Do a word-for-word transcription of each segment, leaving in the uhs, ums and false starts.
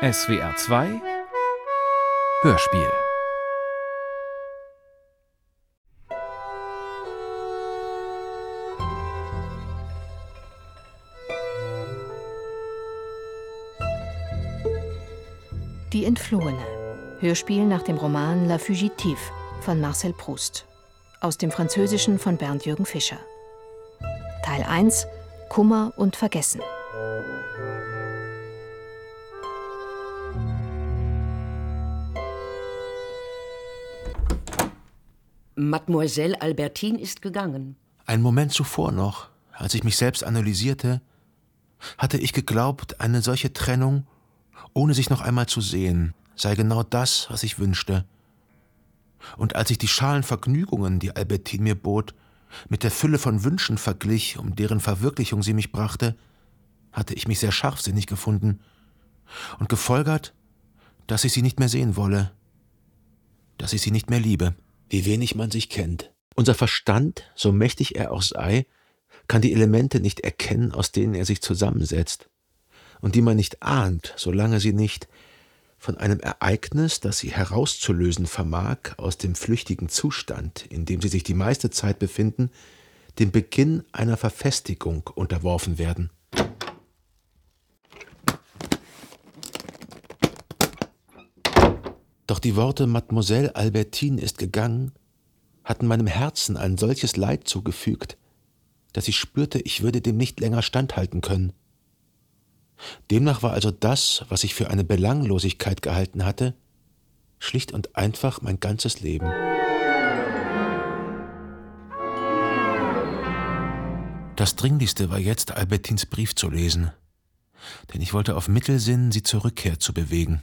S W R zwei Hörspiel. Die Entflohene. Hörspiel nach dem Roman La Fugitive von Marcel Proust. Aus dem Französischen von Bernd-Jürgen Fischer. Teil eins. Kummer und Vergessen. Mademoiselle Albertine ist gegangen. Einen Moment zuvor noch, als ich mich selbst analysierte, hatte ich geglaubt, eine solche Trennung, ohne sich noch einmal zu sehen, sei genau das, was ich wünschte. Und als ich die schalen Vergnügungen, die Albertine mir bot, mit der Fülle von Wünschen verglich, um deren Verwirklichung sie mich brachte, hatte ich mich sehr scharfsinnig gefunden und gefolgert, dass ich sie nicht mehr sehen wolle, dass ich sie nicht mehr liebe. Wie wenig man sich kennt. Unser Verstand, so mächtig er auch sei, kann die Elemente nicht erkennen, aus denen er sich zusammensetzt und die man nicht ahnt, solange sie nicht von einem Ereignis, das sie herauszulösen vermag, aus dem flüchtigen Zustand, in dem sie sich die meiste Zeit befinden, dem Beginn einer Verfestigung unterworfen werden. Doch die Worte »Mademoiselle Albertine ist gegangen« hatten meinem Herzen ein solches Leid zugefügt, dass ich spürte, ich würde dem nicht länger standhalten können. Demnach war also das, was ich für eine Belanglosigkeit gehalten hatte, schlicht und einfach mein ganzes Leben. Das Dringlichste war jetzt, Albertines Brief zu lesen, denn ich wollte auf Mittel sinnen, sie zur Rückkehr zu bewegen.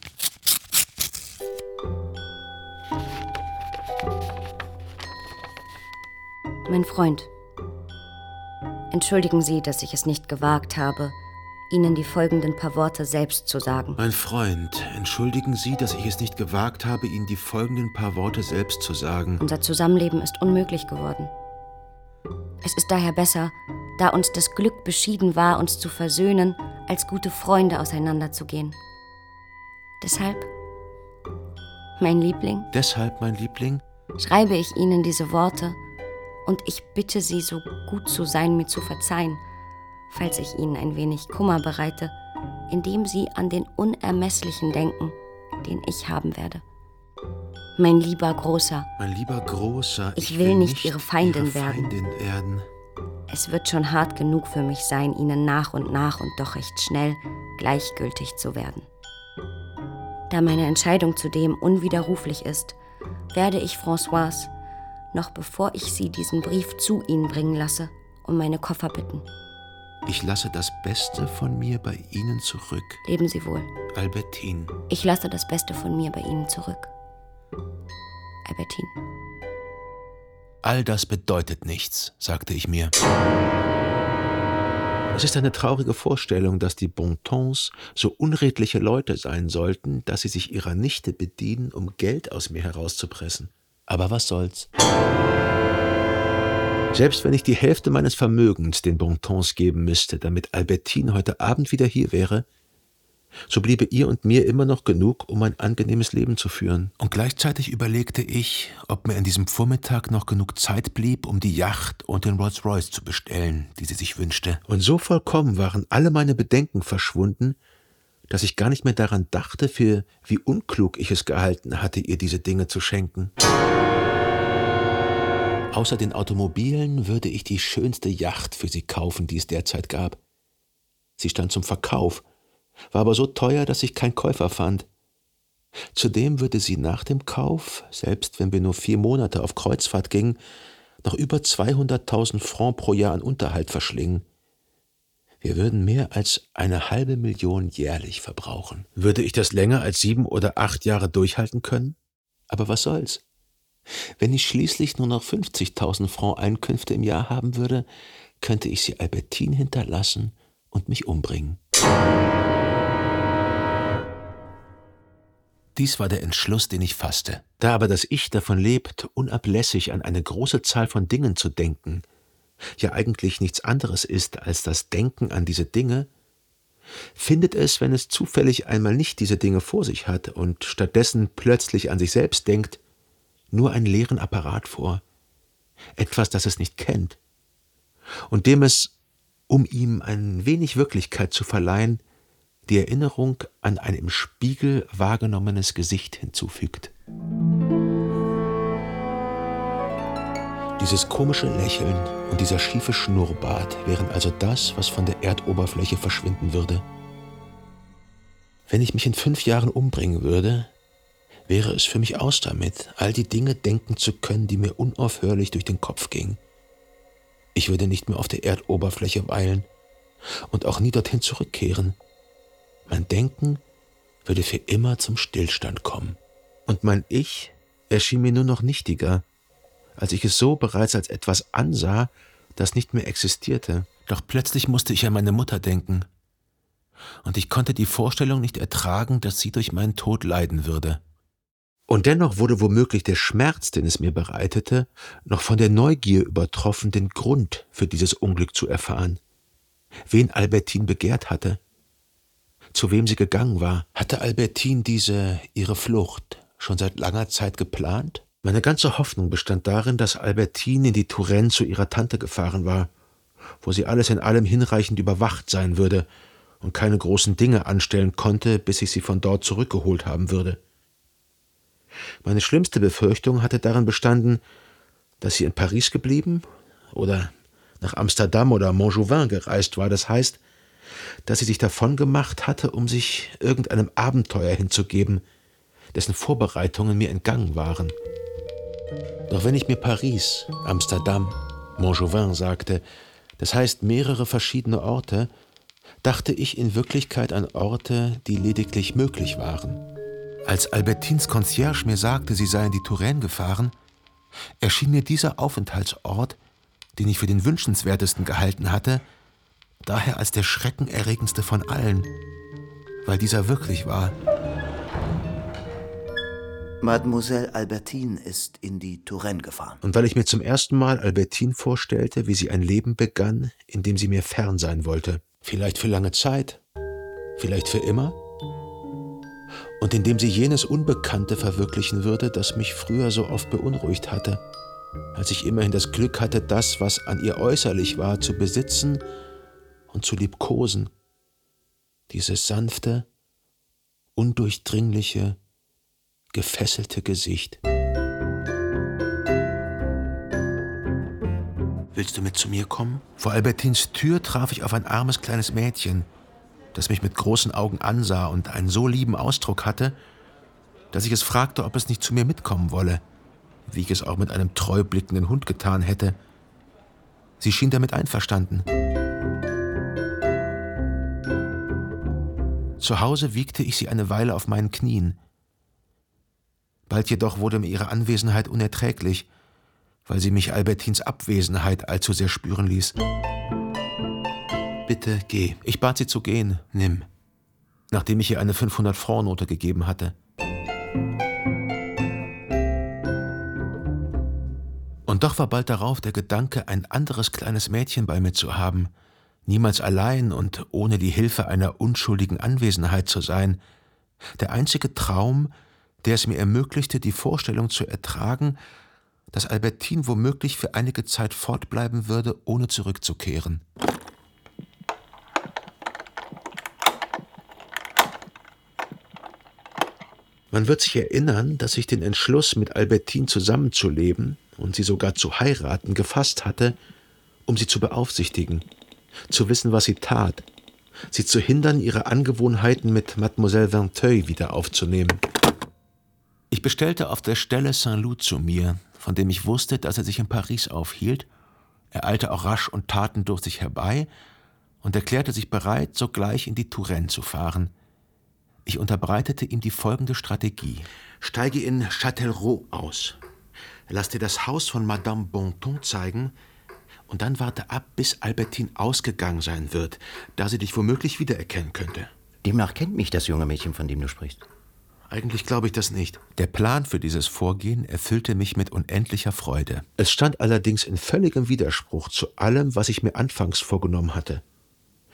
Mein Freund, entschuldigen Sie, dass ich es nicht gewagt habe, Ihnen die folgenden paar Worte selbst zu sagen. Mein Freund, entschuldigen Sie, dass ich es nicht gewagt habe, Ihnen die folgenden paar Worte selbst zu sagen. Unser Zusammenleben ist unmöglich geworden. Es ist daher besser, da uns das Glück beschieden war, uns zu versöhnen, als gute Freunde auseinanderzugehen. Deshalb, mein Liebling, Deshalb, mein Liebling, schreibe ich Ihnen diese Worte und ich bitte Sie, so gut zu sein, mir zu verzeihen, falls ich Ihnen ein wenig Kummer bereite, indem Sie an den Unermesslichen denken, den ich haben werde. Mein lieber Großer, mein lieber Großer, ich, ich will, will nicht nicht Ihre Feindin, Ihre Feindin werden. werden. Es wird schon hart genug für mich sein, Ihnen nach und nach und doch recht schnell gleichgültig zu werden. Da meine Entscheidung zudem unwiderruflich ist, werde ich Françoise, noch bevor ich sie diesen Brief zu Ihnen bringen lasse, um meine Koffer bitten. Ich lasse das Beste von mir bei Ihnen zurück. Leben Sie wohl. Albertine. Ich lasse das Beste von mir bei Ihnen zurück. Albertine. All das bedeutet nichts, sagte ich mir. Es ist eine traurige Vorstellung, dass die Bontons so unredliche Leute sein sollten, dass sie sich ihrer Nichte bedienen, um Geld aus mir herauszupressen. Aber was soll's? Selbst wenn ich die Hälfte meines Vermögens den Bontons geben müsste, damit Albertine heute Abend wieder hier wäre, so bliebe ihr und mir immer noch genug, um ein angenehmes Leben zu führen. Und gleichzeitig überlegte ich, ob mir an diesem Vormittag noch genug Zeit blieb, um die Yacht und den Rolls-Royce zu bestellen, die sie sich wünschte. Und so vollkommen waren alle meine Bedenken verschwunden, dass ich gar nicht mehr daran dachte, für wie unklug ich es gehalten hatte, ihr diese Dinge zu schenken. Außer den Automobilen würde ich die schönste Yacht für sie kaufen, die es derzeit gab. Sie stand zum Verkauf, war aber so teuer, dass ich keinen Käufer fand. Zudem würde sie nach dem Kauf, selbst wenn wir nur vier Monate auf Kreuzfahrt gingen, noch über zweihunderttausend Francs pro Jahr an Unterhalt verschlingen. Wir würden mehr als eine halbe Million jährlich verbrauchen. Würde ich das länger als sieben oder acht Jahre durchhalten können? Aber was soll's? Wenn ich schließlich nur noch fünfzigtausend Francs Einkünfte im Jahr haben würde, könnte ich sie Albertine hinterlassen und mich umbringen. Dies war der Entschluss, den ich fasste. Da aber das Ich davon lebt, unablässig an eine große Zahl von Dingen zu denken, ja eigentlich nichts anderes ist als das Denken an diese Dinge, findet es, wenn es zufällig einmal nicht diese Dinge vor sich hat und stattdessen plötzlich an sich selbst denkt, nur einen leeren Apparat vor, etwas, das es nicht kennt, und dem es, um ihm ein wenig Wirklichkeit zu verleihen, die Erinnerung an ein im Spiegel wahrgenommenes Gesicht hinzufügt. Dieses komische Lächeln und dieser schiefe Schnurrbart wären also das, was von der Erdoberfläche verschwinden würde. Wenn ich mich in fünf Jahren umbringen würde, wäre es für mich aus damit, all die Dinge denken zu können, die mir unaufhörlich durch den Kopf gingen. Ich würde nicht mehr auf der Erdoberfläche weilen und auch nie dorthin zurückkehren. Mein Denken würde für immer zum Stillstand kommen. Und mein Ich erschien mir nur noch nichtiger, als ich es so bereits als etwas ansah, das nicht mehr existierte. Doch plötzlich musste ich an meine Mutter denken. Und ich konnte die Vorstellung nicht ertragen, dass sie durch meinen Tod leiden würde. Und dennoch wurde womöglich der Schmerz, den es mir bereitete, noch von der Neugier übertroffen, den Grund für dieses Unglück zu erfahren. Wen Albertine begehrt hatte, zu wem sie gegangen war. Hatte Albertine diese, ihre Flucht, schon seit langer Zeit geplant? Meine ganze Hoffnung bestand darin, dass Albertine in die Touraine zu ihrer Tante gefahren war, wo sie alles in allem hinreichend überwacht sein würde und keine großen Dinge anstellen konnte, bis ich sie von dort zurückgeholt haben würde. Meine schlimmste Befürchtung hatte darin bestanden, dass sie in Paris geblieben oder nach Amsterdam oder Montjouvin gereist war, das heißt, dass sie sich davongemacht hatte, um sich irgendeinem Abenteuer hinzugeben, dessen Vorbereitungen mir entgangen waren. Doch wenn ich mir Paris, Amsterdam, Montjouvin sagte, das heißt mehrere verschiedene Orte, dachte ich in Wirklichkeit an Orte, die lediglich möglich waren. Als Albertines Concierge mir sagte, sie sei in die Touraine gefahren, erschien mir dieser Aufenthaltsort, den ich für den wünschenswertesten gehalten hatte, daher als der schreckenerregendste von allen, weil dieser wirklich war. Mademoiselle Albertine ist in die Touraine gefahren. Und weil ich mir zum ersten Mal Albertine vorstellte, wie sie ein Leben begann, in dem sie mir fern sein wollte. Vielleicht für lange Zeit, vielleicht für immer. Und in dem sie jenes Unbekannte verwirklichen würde, das mich früher so oft beunruhigt hatte, als ich immerhin das Glück hatte, das, was an ihr äußerlich war, zu besitzen und zu liebkosen. Dieses sanfte, undurchdringliche, gefesselte Gesicht. Willst du mit zu mir kommen? Vor Albertines Tür traf ich auf ein armes kleines Mädchen, das mich mit großen Augen ansah und einen so lieben Ausdruck hatte, dass ich es fragte, ob es nicht zu mir mitkommen wolle, wie ich es auch mit einem treu blickenden Hund getan hätte. Sie schien damit einverstanden. Zu Hause wiegte ich sie eine Weile auf meinen Knien. Bald jedoch wurde mir ihre Anwesenheit unerträglich, weil sie mich Albertines Abwesenheit allzu sehr spüren ließ. »Bitte, geh.« Ich bat sie zu gehen. »Nimm«, nachdem ich ihr eine fünfhundert-Franc-Note gegeben hatte. Und doch war bald darauf der Gedanke, ein anderes kleines Mädchen bei mir zu haben, niemals allein und ohne die Hilfe einer unschuldigen Anwesenheit zu sein, der einzige Traum, der es mir ermöglichte, die Vorstellung zu ertragen, dass Albertine womöglich für einige Zeit fortbleiben würde, ohne zurückzukehren. Man wird sich erinnern, dass ich den Entschluss, mit Albertine zusammenzuleben und sie sogar zu heiraten, gefasst hatte, um sie zu beaufsichtigen, zu wissen, was sie tat, sie zu hindern, ihre Angewohnheiten mit Mademoiselle Vinteuil wieder aufzunehmen. Ich bestellte auf der Stelle Saint-Loup zu mir, von dem ich wusste, dass er sich in Paris aufhielt. Er eilte auch rasch und tatendurstig herbei und erklärte sich bereit, sogleich in die Touraine zu fahren. Ich unterbreitete ihm die folgende Strategie. Steige in Châtellerault aus. Lass dir das Haus von Madame Bontemps zeigen und dann warte ab, bis Albertine ausgegangen sein wird, da sie dich womöglich wiedererkennen könnte. Demnach kennt mich das junge Mädchen, von dem du sprichst. Eigentlich glaube ich das nicht. Der Plan für dieses Vorgehen erfüllte mich mit unendlicher Freude. Es stand allerdings in völligem Widerspruch zu allem, was ich mir anfangs vorgenommen hatte.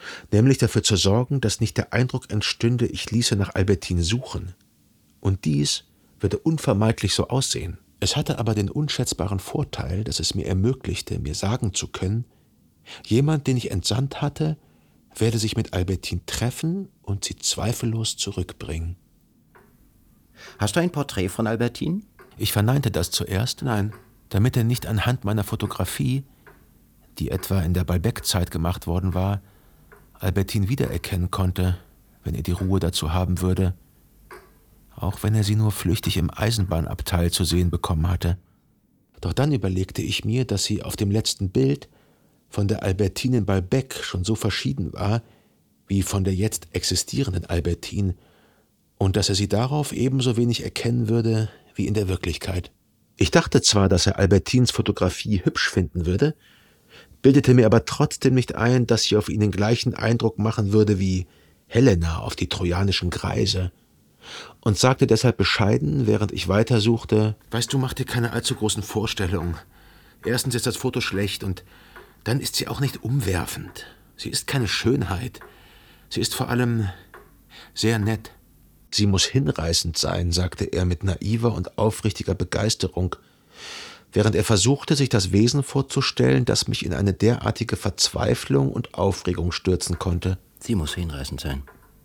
nämlich dafür zu sorgen, dass nicht der Eindruck entstünde, ich ließe nach Albertine suchen. Und dies würde unvermeidlich so aussehen. Es hatte aber den unschätzbaren Vorteil, dass es mir ermöglichte, mir sagen zu können, jemand, den ich entsandt hatte, werde sich mit Albertine treffen und sie zweifellos zurückbringen. Hast du ein Porträt von Albertine? Ich verneinte das zuerst, nein, damit er nicht anhand meiner Fotografie, die etwa in der Balbec-Zeit gemacht worden war, Albertine wiedererkennen konnte, wenn er die Ruhe dazu haben würde, auch wenn er sie nur flüchtig im Eisenbahnabteil zu sehen bekommen hatte. Doch dann überlegte ich mir, dass sie auf dem letzten Bild von der Albertine in Balbec schon so verschieden war, wie von der jetzt existierenden Albertine, und dass er sie darauf ebenso wenig erkennen würde wie in der Wirklichkeit. Ich dachte zwar, dass er Albertines Fotografie hübsch finden würde, bildete mir aber trotzdem nicht ein, dass sie auf ihn den gleichen Eindruck machen würde wie Helena auf die trojanischen Greise, und sagte deshalb bescheiden, während ich weitersuchte: »Weißt du, mach dir keine allzu großen Vorstellungen. Erstens ist das Foto schlecht und dann ist sie auch nicht umwerfend. Sie ist keine Schönheit. Sie ist vor allem sehr nett. Sie muss hinreißend sein«, sagte er mit naiver und aufrichtiger Begeisterung, während er versuchte, sich das Wesen vorzustellen, das mich in eine derartige Verzweiflung und Aufregung stürzen konnte. Sie muss hinreißend sein.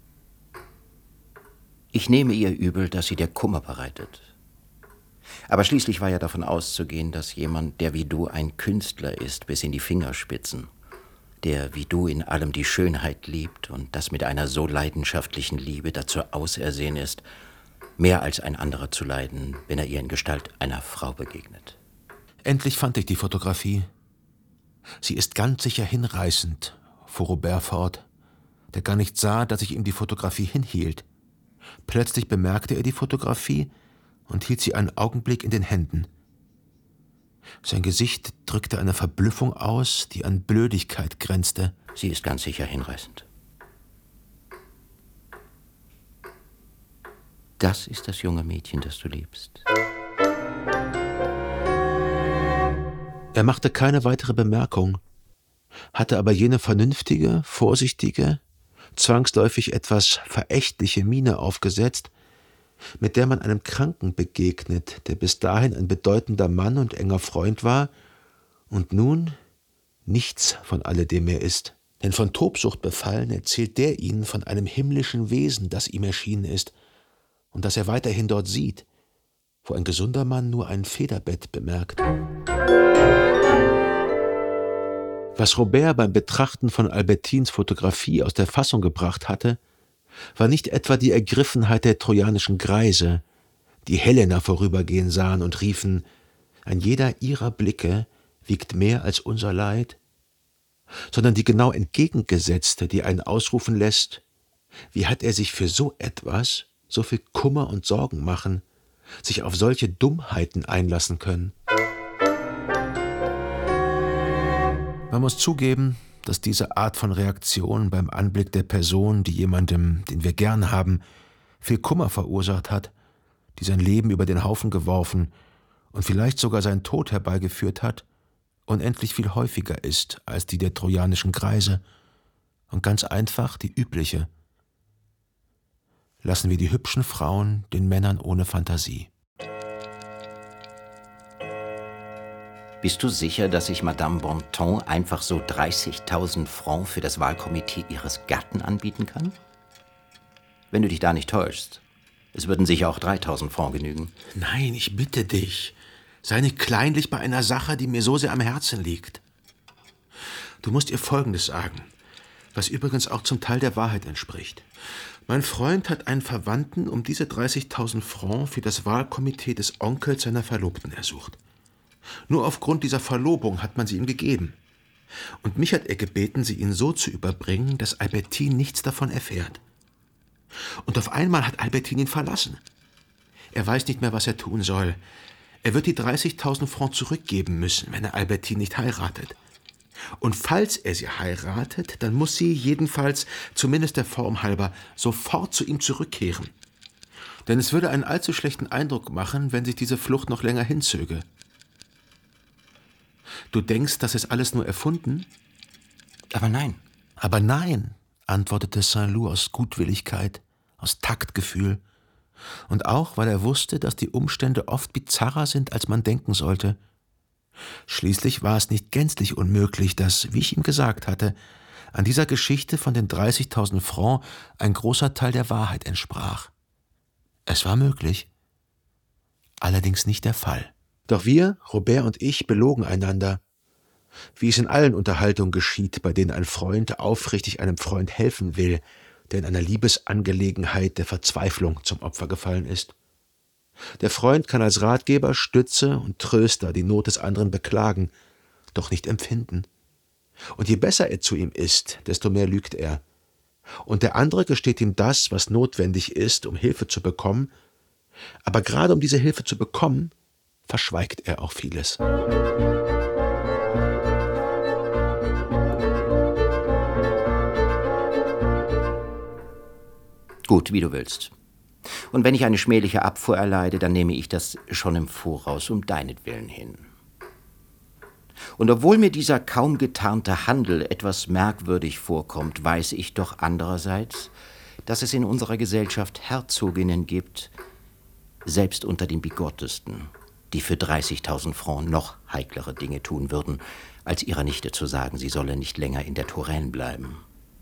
Ich nehme ihr übel, dass sie dir Kummer bereitet. Aber schließlich war ja davon auszugehen, dass jemand, der wie du ein Künstler ist, bis in die Fingerspitzen, der wie du in allem die Schönheit liebt und das mit einer so leidenschaftlichen Liebe dazu ausersehen ist, mehr als ein anderer zu leiden, wenn er ihr in Gestalt einer Frau begegnet. Endlich fand ich die Fotografie. »Sie ist ganz sicher hinreißend«, fuhr Robert fort, der gar nicht sah, dass ich ihm die Fotografie hinhielt. Plötzlich bemerkte er die Fotografie und hielt sie einen Augenblick in den Händen. Sein Gesicht drückte eine Verblüffung aus, die an Blödigkeit grenzte. »Sie ist ganz sicher hinreißend. Das ist das junge Mädchen, das du liebst.« Er machte keine weitere Bemerkung, hatte aber jene vernünftige, vorsichtige, zwangsläufig etwas verächtliche Miene aufgesetzt, mit der man einem Kranken begegnet, der bis dahin ein bedeutender Mann und enger Freund war und nun nichts von alledem mehr ist. Denn von Tobsucht befallen erzählt der ihnen von einem himmlischen Wesen, das ihm erschienen ist und das er weiterhin dort sieht, wo ein gesunder Mann nur ein Federbett bemerkt. Was Robert beim Betrachten von Albertines Fotografie aus der Fassung gebracht hatte, war nicht etwa die Ergriffenheit der trojanischen Greise, die Helena vorübergehen sahen und riefen: »Ein jeder ihrer Blicke wiegt mehr als unser Leid«, sondern die genau entgegengesetzte, die einen ausrufen lässt: »Wie hat er sich für so etwas, so viel Kummer und Sorgen machen, sich auf solche Dummheiten einlassen können?« Man muss zugeben, dass diese Art von Reaktion beim Anblick der Person, die jemandem, den wir gern haben, viel Kummer verursacht hat, die sein Leben über den Haufen geworfen und vielleicht sogar seinen Tod herbeigeführt hat, unendlich viel häufiger ist als die der trojanischen Greise und ganz einfach die übliche. Lassen wir die hübschen Frauen den Männern ohne Fantasie. Bist du sicher, dass ich Madame Bontemps einfach so dreißigtausend Francs für das Wahlkomitee ihres Gatten anbieten kann? Wenn du dich da nicht täuschst. Es würden sicher auch dreitausend Francs genügen. Nein, ich bitte dich. Sei nicht kleinlich bei einer Sache, die mir so sehr am Herzen liegt. Du musst ihr Folgendes sagen, was übrigens auch zum Teil der Wahrheit entspricht. Mein Freund hat einen Verwandten um diese dreißigtausend Francs für das Wahlkomitee des Onkels seiner Verlobten ersucht. Nur aufgrund dieser Verlobung hat man sie ihm gegeben. Und mich hat er gebeten, sie ihnen so zu überbringen, dass Albertine nichts davon erfährt. Und auf einmal hat Albertine ihn verlassen. Er weiß nicht mehr, was er tun soll. Er wird die dreißigtausend Francs zurückgeben müssen, wenn er Albertine nicht heiratet. Und falls er sie heiratet, dann muss sie jedenfalls, zumindest der Form halber, sofort zu ihm zurückkehren. Denn es würde einen allzu schlechten Eindruck machen, wenn sich diese Flucht noch länger hinzöge. Du denkst, das ist alles nur erfunden? Aber nein. Aber nein, antwortete Saint-Loup aus Gutwilligkeit, aus Taktgefühl und auch, weil er wusste, dass die Umstände oft bizarrer sind, als man denken sollte. Schließlich war es nicht gänzlich unmöglich, dass, wie ich ihm gesagt hatte, an dieser Geschichte von den dreißigtausend Francs ein großer Teil der Wahrheit entsprach. Es war möglich, allerdings nicht der Fall. Doch wir, Robert und ich, belogen einander, wie es in allen Unterhaltungen geschieht, bei denen ein Freund aufrichtig einem Freund helfen will, der in einer Liebesangelegenheit der Verzweiflung zum Opfer gefallen ist. Der Freund kann als Ratgeber, Stütze und Tröster die Not des anderen beklagen, doch nicht empfinden. Und je besser er zu ihm ist, desto mehr lügt er. Und der andere gesteht ihm das, was notwendig ist, um Hilfe zu bekommen, aber gerade um diese Hilfe zu bekommen, verschweigt er auch vieles. Gut, wie du willst. Und wenn ich eine schmähliche Abfuhr erleide, dann nehme ich das schon im Voraus um deinetwillen hin. Und obwohl mir dieser kaum getarnte Handel etwas merkwürdig vorkommt, weiß ich doch andererseits, dass es in unserer Gesellschaft Herzoginnen gibt, selbst unter den Bigottesten, die für dreißigtausend Francs noch heiklere Dinge tun würden, als ihrer Nichte zu sagen, sie solle nicht länger in der Touraine bleiben.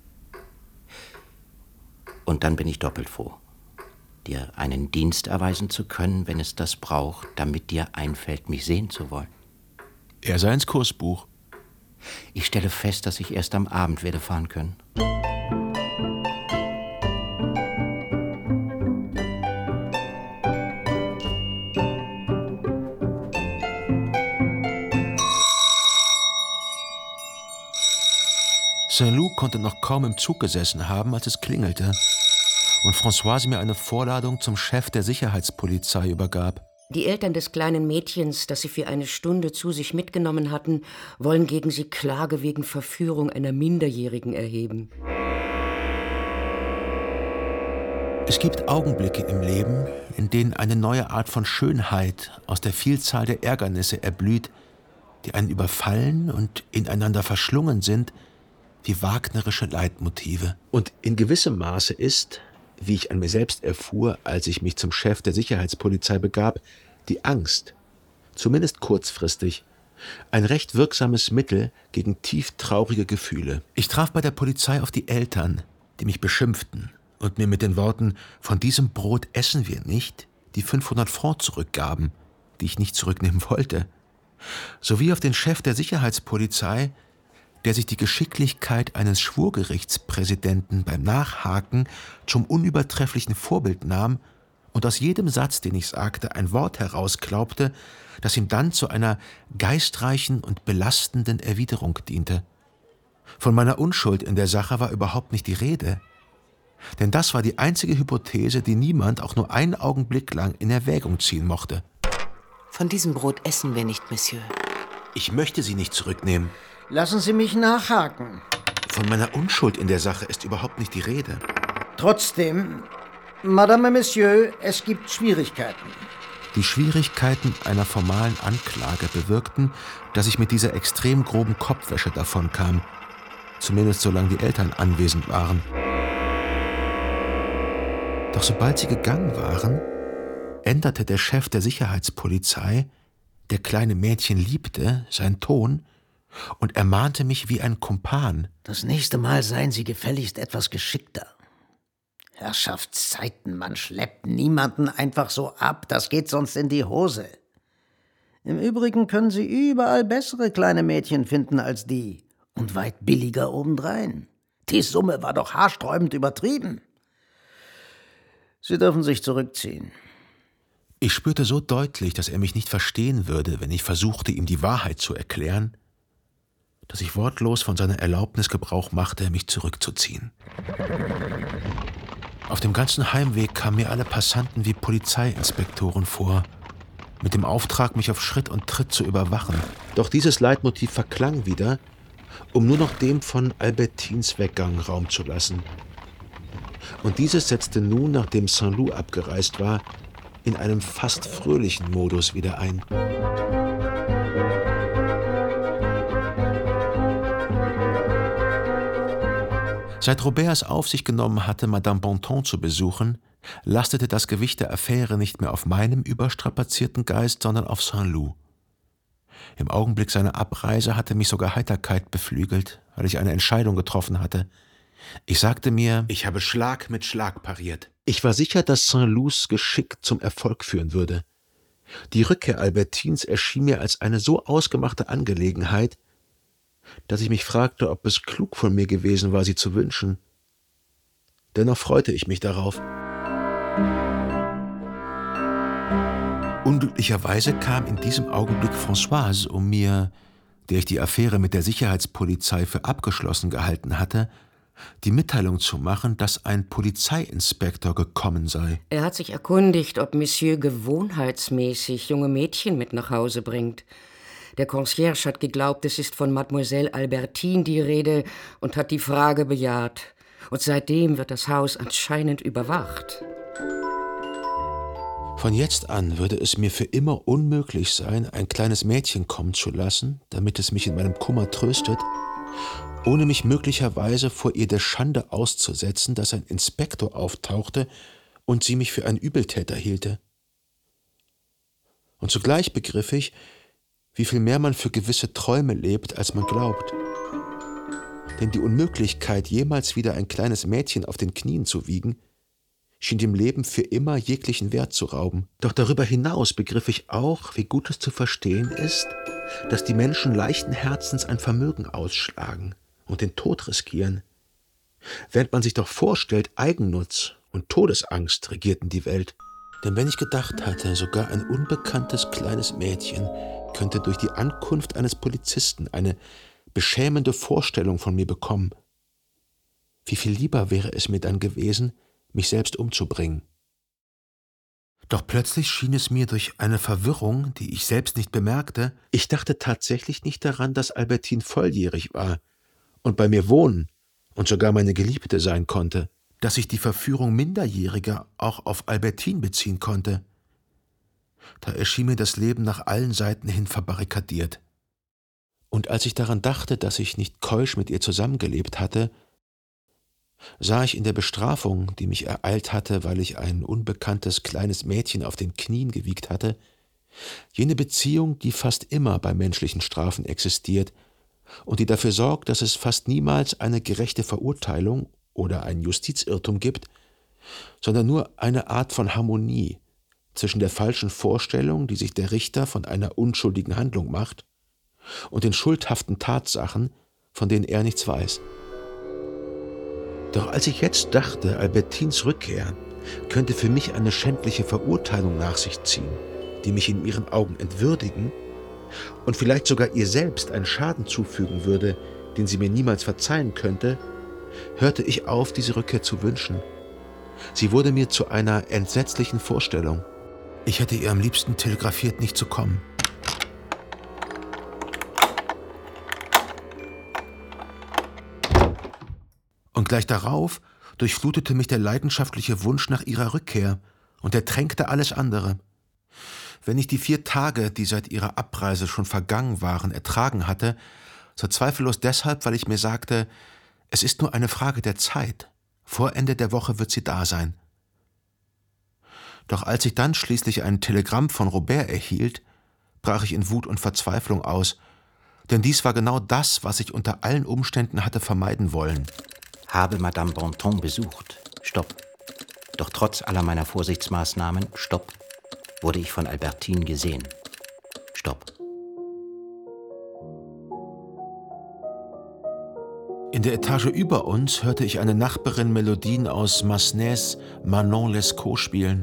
Und dann bin ich doppelt froh, dir einen Dienst erweisen zu können, wenn es das braucht, damit dir einfällt, mich sehen zu wollen. Er sei ins Kursbuch. Ich stelle fest, dass ich erst am Abend werde fahren können. Saint-Loup konnte noch kaum im Zug gesessen haben, als es klingelte und Françoise mir eine Vorladung zum Chef der Sicherheitspolizei übergab. Die Eltern des kleinen Mädchens, das sie für eine Stunde zu sich mitgenommen hatten, wollen gegen sie Klage wegen Verführung einer Minderjährigen erheben. Es gibt Augenblicke im Leben, in denen eine neue Art von Schönheit aus der Vielzahl der Ärgernisse erblüht, die einen überfallen und ineinander verschlungen sind, wie wagnerische Leitmotive. Und in gewissem Maße ist, wie ich an mir selbst erfuhr, als ich mich zum Chef der Sicherheitspolizei begab, die Angst, zumindest kurzfristig, ein recht wirksames Mittel gegen tief traurige Gefühle. Ich traf bei der Polizei auf die Eltern, die mich beschimpften und mir mit den Worten »Von diesem Brot essen wir nicht« die fünfhundert Francs zurückgaben, die ich nicht zurücknehmen wollte, sowie auf den Chef der Sicherheitspolizei, der sich die Geschicklichkeit eines Schwurgerichtspräsidenten beim Nachhaken zum unübertrefflichen Vorbild nahm und aus jedem Satz, den ich sagte, ein Wort herausklaubte, das ihm dann zu einer geistreichen und belastenden Erwiderung diente. Von meiner Unschuld in der Sache war überhaupt nicht die Rede, denn das war die einzige Hypothese, die niemand auch nur einen Augenblick lang in Erwägung ziehen mochte. Von diesem Brot essen wir nicht, Monsieur. Ich möchte Sie nicht zurücknehmen. Lassen Sie mich nachhaken. Von meiner Unschuld in der Sache ist überhaupt nicht die Rede. Trotzdem, Madame et Monsieur, es gibt Schwierigkeiten. Die Schwierigkeiten einer formalen Anklage bewirkten, dass ich mit dieser extrem groben Kopfwäsche davonkam. Zumindest solange die Eltern anwesend waren. Doch sobald sie gegangen waren, änderte der Chef der Sicherheitspolizei, der kleine Mädchen liebte, seinen Ton und ermahnte mich wie ein Kumpan. Das nächste Mal seien Sie gefälligst etwas geschickter. Herrschaftszeiten, man schleppt niemanden einfach so ab, das geht sonst in die Hose. Im Übrigen können Sie überall bessere kleine Mädchen finden als die und weit billiger obendrein. Die Summe war doch haarsträubend übertrieben. Sie dürfen sich zurückziehen. Ich spürte so deutlich, dass er mich nicht verstehen würde, wenn ich versuchte, ihm die Wahrheit zu erklären, dass ich wortlos von seiner Erlaubnis Gebrauch machte, mich zurückzuziehen. Auf dem ganzen Heimweg kamen mir alle Passanten wie Polizeiinspektoren vor, mit dem Auftrag, mich auf Schritt und Tritt zu überwachen. Doch dieses Leitmotiv verklang wieder, um nur noch dem von Albertines Weggang Raum zu lassen. Und dieses setzte nun, nachdem Saint-Loup abgereist war, in einem fast fröhlichen Modus wieder ein. Seit Robert es auf sich genommen hatte, Madame Bontemps zu besuchen, lastete das Gewicht der Affäre nicht mehr auf meinem überstrapazierten Geist, sondern auf Saint-Loup. Im Augenblick seiner Abreise hatte mich sogar Heiterkeit beflügelt, weil ich eine Entscheidung getroffen hatte. Ich sagte mir, ich habe Schlag mit Schlag pariert. Ich war sicher, dass Saint-Loups Geschick zum Erfolg führen würde. Die Rückkehr Albertines erschien mir als eine so ausgemachte Angelegenheit, dass ich mich fragte, ob es klug von mir gewesen war, sie zu wünschen. Dennoch freute ich mich darauf. Unglücklicherweise kam in diesem Augenblick Françoise, um mir, der ich die Affäre mit der Sicherheitspolizei für abgeschlossen gehalten hatte, die Mitteilung zu machen, dass ein Polizeiinspektor gekommen sei. Er hat sich erkundigt, ob Monsieur gewohnheitsmäßig junge Mädchen mit nach Hause bringt. Der Concierge hat geglaubt, es ist von Mademoiselle Albertine die Rede und hat die Frage bejaht. Und seitdem wird das Haus anscheinend überwacht. Von jetzt an würde es mir für immer unmöglich sein, ein kleines Mädchen kommen zu lassen, damit es mich in meinem Kummer tröstet, ohne mich möglicherweise vor ihr der Schande auszusetzen, dass ein Inspektor auftauchte und sie mich für einen Übeltäter hielte. Und zugleich begriff ich, wie viel mehr man für gewisse Träume lebt, als man glaubt. Denn die Unmöglichkeit, jemals wieder ein kleines Mädchen auf den Knien zu wiegen, schien dem Leben für immer jeglichen Wert zu rauben. Doch darüber hinaus begriff ich auch, wie gut es zu verstehen ist, dass die Menschen leichten Herzens ein Vermögen ausschlagen und den Tod riskieren. Während man sich doch vorstellt, Eigennutz und Todesangst regierten die Welt. Denn wenn ich gedacht hatte, sogar ein unbekanntes kleines Mädchen könnte durch die Ankunft eines Polizisten eine beschämende Vorstellung von mir bekommen, wie viel lieber wäre es mir dann gewesen, mich selbst umzubringen. Doch plötzlich schien es mir durch eine Verwirrung, die ich selbst nicht bemerkte, ich dachte tatsächlich nicht daran, dass Albertine volljährig war und bei mir wohnen und sogar meine Geliebte sein konnte, dass sich die Verführung Minderjähriger auch auf Albertine beziehen konnte. Da erschien mir das Leben nach allen Seiten hin verbarrikadiert. Und als ich daran dachte, dass ich nicht keusch mit ihr zusammengelebt hatte, sah ich in der Bestrafung, die mich ereilt hatte, weil ich ein unbekanntes kleines Mädchen auf den Knien gewiegt hatte, jene Beziehung, die fast immer bei menschlichen Strafen existiert und die dafür sorgt, dass es fast niemals eine gerechte Verurteilung oder einen Justizirrtum gibt, sondern nur eine Art von Harmonie zwischen der falschen Vorstellung, die sich der Richter von einer unschuldigen Handlung macht, und den schuldhaften Tatsachen, von denen er nichts weiß. Doch als ich jetzt dachte, Albertines Rückkehr könnte für mich eine schändliche Verurteilung nach sich ziehen, die mich in ihren Augen entwürdigen und vielleicht sogar ihr selbst einen Schaden zufügen würde, den sie mir niemals verzeihen könnte, hörte ich auf, diese Rückkehr zu wünschen. Sie wurde mir zu einer entsetzlichen Vorstellung. Ich hätte ihr am liebsten telegrafiert, nicht zu kommen. Und gleich darauf durchflutete mich der leidenschaftliche Wunsch nach ihrer Rückkehr und er tränkte alles andere. Wenn ich die vier Tage, die seit ihrer Abreise schon vergangen waren, ertragen hatte, so zweifellos deshalb, weil ich mir sagte, es ist nur eine Frage der Zeit. Vor Ende der Woche wird sie da sein. Doch als ich dann schließlich ein Telegramm von Robert erhielt, brach ich in Wut und Verzweiflung aus, denn dies war genau das, was ich unter allen Umständen hatte vermeiden wollen. Habe Madame Bontemps besucht. Stopp. Doch trotz aller meiner Vorsichtsmaßnahmen, stopp, wurde ich von Albertine gesehen. Stopp. In der Etage über uns hörte ich eine Nachbarin Melodien aus Massenets Manon Lescaut spielen.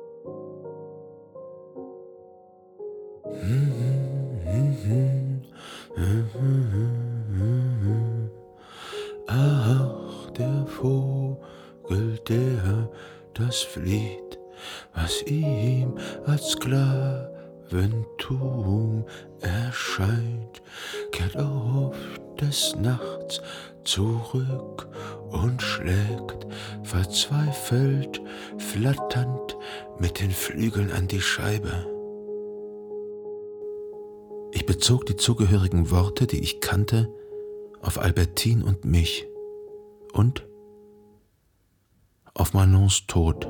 Ach, der Vogel, der das flieht, was ihm als Sklaventum erscheint, kehrt oft des Nachts zurück und schlägt verzweifelt, flatternd mit den Flügeln an die Scheibe. Ich bezog die zugehörigen Worte, die ich kannte, auf Albertine und mich und auf Manons Tod.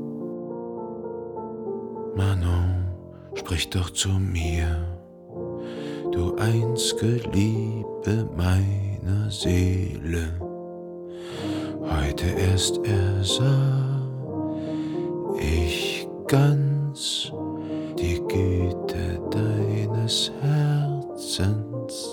Manon, sprich doch zu mir, du einzige Liebe meiner Seele. Heute erst ersah ich ganz die Güte deines Herzens.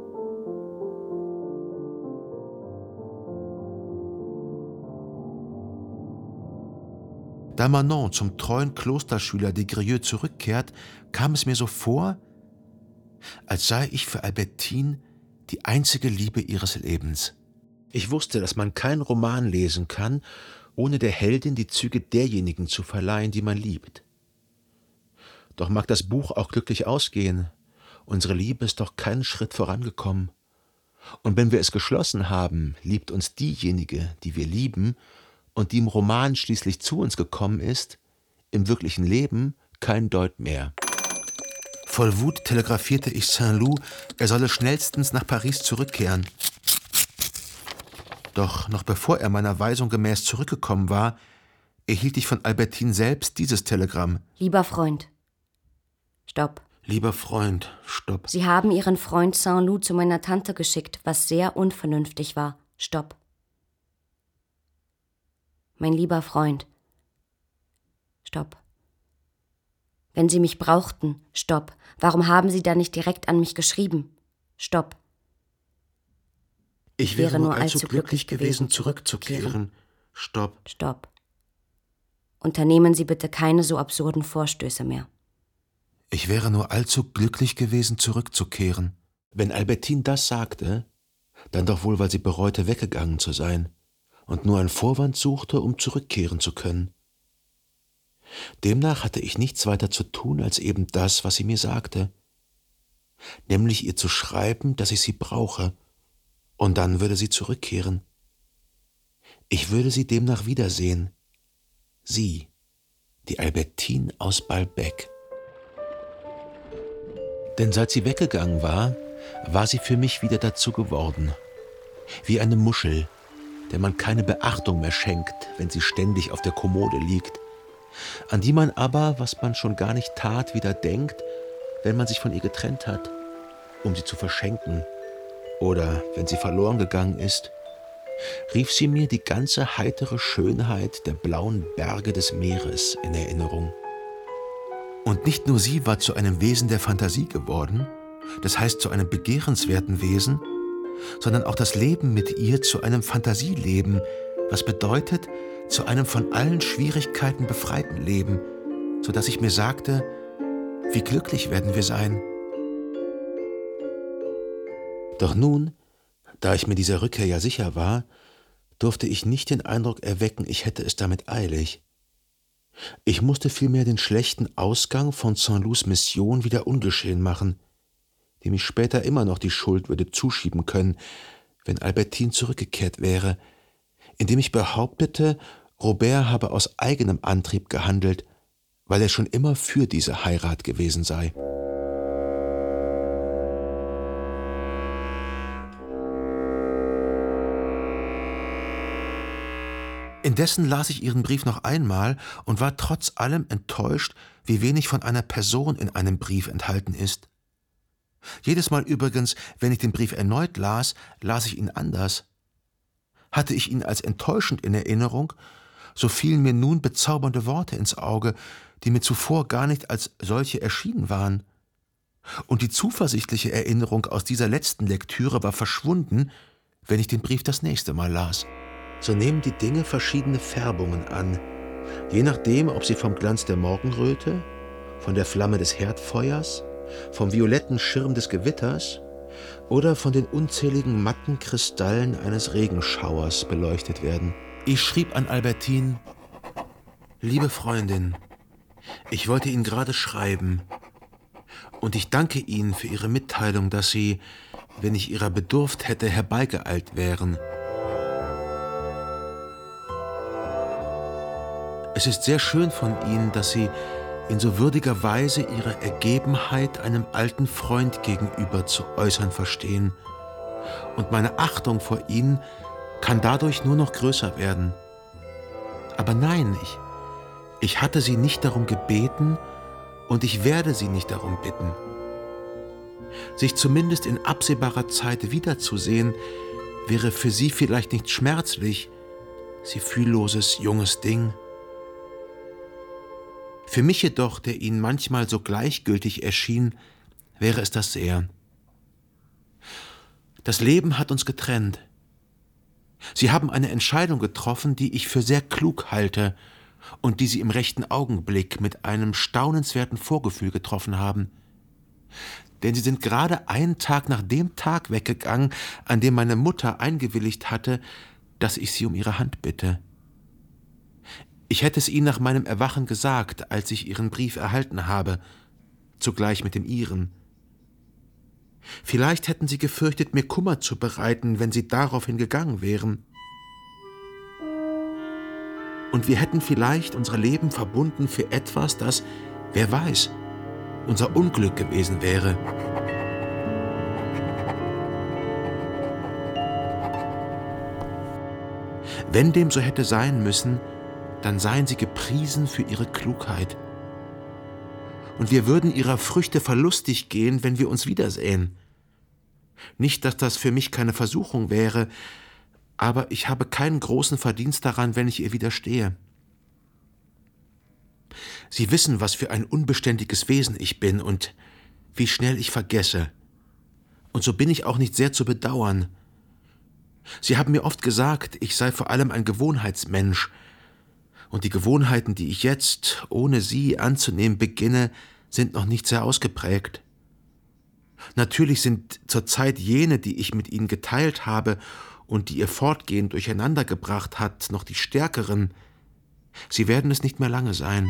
Da Manon zum treuen Klosterschüler de Grieux zurückkehrt, kam es mir so vor, als sei ich für Albertine die einzige Liebe ihres Lebens. Ich wusste, dass man keinen Roman lesen kann, ohne der Heldin die Züge derjenigen zu verleihen, die man liebt. Doch mag das Buch auch glücklich ausgehen, unsere Liebe ist doch keinen Schritt vorangekommen. Und wenn wir es geschlossen haben, liebt uns diejenige, die wir lieben, und die im Roman schließlich zu uns gekommen ist, im wirklichen Leben kein Deut mehr. Voll Wut telegrafierte ich Saint-Loup, er solle schnellstens nach Paris zurückkehren. Doch noch bevor er meiner Weisung gemäß zurückgekommen war, erhielt ich von Albertine selbst dieses Telegramm. Lieber Freund. Stopp. Lieber Freund, stopp. Sie haben Ihren Freund Saint-Loup zu meiner Tante geschickt, was sehr unvernünftig war. Stopp. Mein lieber Freund. Stopp. Wenn Sie mich brauchten, stopp. Warum haben Sie da nicht direkt an mich geschrieben? Stopp. Ich wäre nur allzu glücklich gewesen, zurückzukehren. Stopp. Stopp. Unternehmen Sie bitte keine so absurden Vorstöße mehr. Ich wäre nur allzu glücklich gewesen, zurückzukehren. Wenn Albertine das sagte, dann doch wohl, weil sie bereute, weggegangen zu sein und nur einen Vorwand suchte, um zurückkehren zu können. Demnach hatte ich nichts weiter zu tun, als eben das, was sie mir sagte, nämlich ihr zu schreiben, dass ich sie brauche, und dann würde sie zurückkehren. Ich würde sie demnach wiedersehen. Sie, die Albertine aus Balbec. Denn seit sie weggegangen war, war sie für mich wieder dazu geworden. Wie eine Muschel, der man keine Beachtung mehr schenkt, wenn sie ständig auf der Kommode liegt, an die man aber, was man schon gar nicht tat, wieder denkt, wenn man sich von ihr getrennt hat, um sie zu verschenken, oder wenn sie verloren gegangen ist, rief sie mir die ganze heitere Schönheit der blauen Berge des Meeres in Erinnerung. Und nicht nur sie war zu einem Wesen der Fantasie geworden, das heißt zu einem begehrenswerten Wesen, sondern auch das Leben mit ihr zu einem Fantasieleben, was bedeutet, zu einem von allen Schwierigkeiten befreiten Leben, so dass ich mir sagte, wie glücklich werden wir sein. Doch nun, da ich mir dieser Rückkehr ja sicher war, durfte ich nicht den Eindruck erwecken, ich hätte es damit eilig. Ich musste vielmehr den schlechten Ausgang von Saint-Loups Mission wieder ungeschehen machen, dem ich später immer noch die Schuld würde zuschieben können, wenn Albertine zurückgekehrt wäre, indem ich behauptete, Robert habe aus eigenem Antrieb gehandelt, weil er schon immer für diese Heirat gewesen sei. Indessen las ich ihren Brief noch einmal und war trotz allem enttäuscht, wie wenig von einer Person in einem Brief enthalten ist. Jedes Mal übrigens, wenn ich den Brief erneut las, las ich ihn anders. Hatte ich ihn als enttäuschend in Erinnerung, so fielen mir nun bezaubernde Worte ins Auge, die mir zuvor gar nicht als solche erschienen waren. Und die zuversichtliche Erinnerung aus dieser letzten Lektüre war verschwunden, wenn ich den Brief das nächste Mal las. So nehmen die Dinge verschiedene Färbungen an, je nachdem, ob sie vom Glanz der Morgenröte, von der Flamme des Herdfeuers, vom violetten Schirm des Gewitters oder von den unzähligen matten Kristallen eines Regenschauers beleuchtet werden. Ich schrieb an Albertine: Liebe Freundin, ich wollte Ihnen gerade schreiben und ich danke Ihnen für Ihre Mitteilung, dass Sie, wenn ich Ihrer bedurft hätte, herbeigeeilt wären. Es ist sehr schön von Ihnen, dass Sie in so würdiger Weise Ihre Ergebenheit einem alten Freund gegenüber zu äußern verstehen. Und meine Achtung vor Ihnen kann dadurch nur noch größer werden. Aber nein, ich, ich hatte sie nicht darum gebeten und ich werde sie nicht darum bitten. Sich zumindest in absehbarer Zeit wiederzusehen, wäre für sie vielleicht nicht schmerzlich, sie fühlloses, junges Ding. Für mich jedoch, der ihnen manchmal so gleichgültig erschien, wäre es das sehr. Das Leben hat uns getrennt. Sie haben eine Entscheidung getroffen, die ich für sehr klug halte und die Sie im rechten Augenblick mit einem staunenswerten Vorgefühl getroffen haben. Denn Sie sind gerade einen Tag nach dem Tag weggegangen, an dem meine Mutter eingewilligt hatte, dass ich sie um ihre Hand bitte. Ich hätte es Ihnen nach meinem Erwachen gesagt, als ich Ihren Brief erhalten habe, zugleich mit dem Ihren. Vielleicht hätten Sie gefürchtet, mir Kummer zu bereiten, wenn Sie daraufhin gegangen wären. Und wir hätten vielleicht unsere Leben verbunden für etwas, das, wer weiß, unser Unglück gewesen wäre. Wenn dem so hätte sein müssen, dann seien Sie gepriesen für Ihre Klugheit. Und wir würden Ihrer Früchte verlustig gehen, wenn wir uns wiedersähen. Nicht, dass das für mich keine Versuchung wäre, aber ich habe keinen großen Verdienst daran, wenn ich ihr widerstehe. Sie wissen, was für ein unbeständiges Wesen ich bin und wie schnell ich vergesse. Und so bin ich auch nicht sehr zu bedauern. Sie haben mir oft gesagt, ich sei vor allem ein Gewohnheitsmensch, und die Gewohnheiten, die ich jetzt, ohne Sie anzunehmen beginne, sind noch nicht sehr ausgeprägt. Natürlich sind zurzeit jene, die ich mit Ihnen geteilt habe und die Ihr Fortgehen durcheinandergebracht hat, noch die stärkeren. Sie werden es nicht mehr lange sein.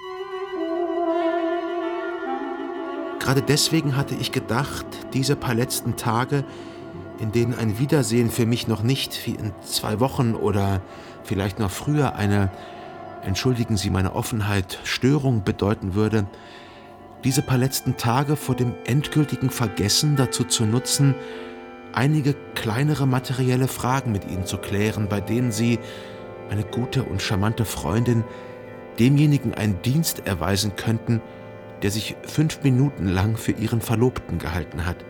Gerade deswegen hatte ich gedacht, diese paar letzten Tage, in denen ein Wiedersehen für mich noch nicht wie in zwei Wochen oder vielleicht noch früher eine, entschuldigen Sie meine Offenheit, Störung bedeuten würde, diese paar letzten Tage vor dem endgültigen Vergessen dazu zu nutzen, einige kleinere materielle Fragen mit Ihnen zu klären, bei denen Sie, meine gute und charmante Freundin, demjenigen einen Dienst erweisen könnten, der sich fünf Minuten lang für Ihren Verlobten gehalten hat.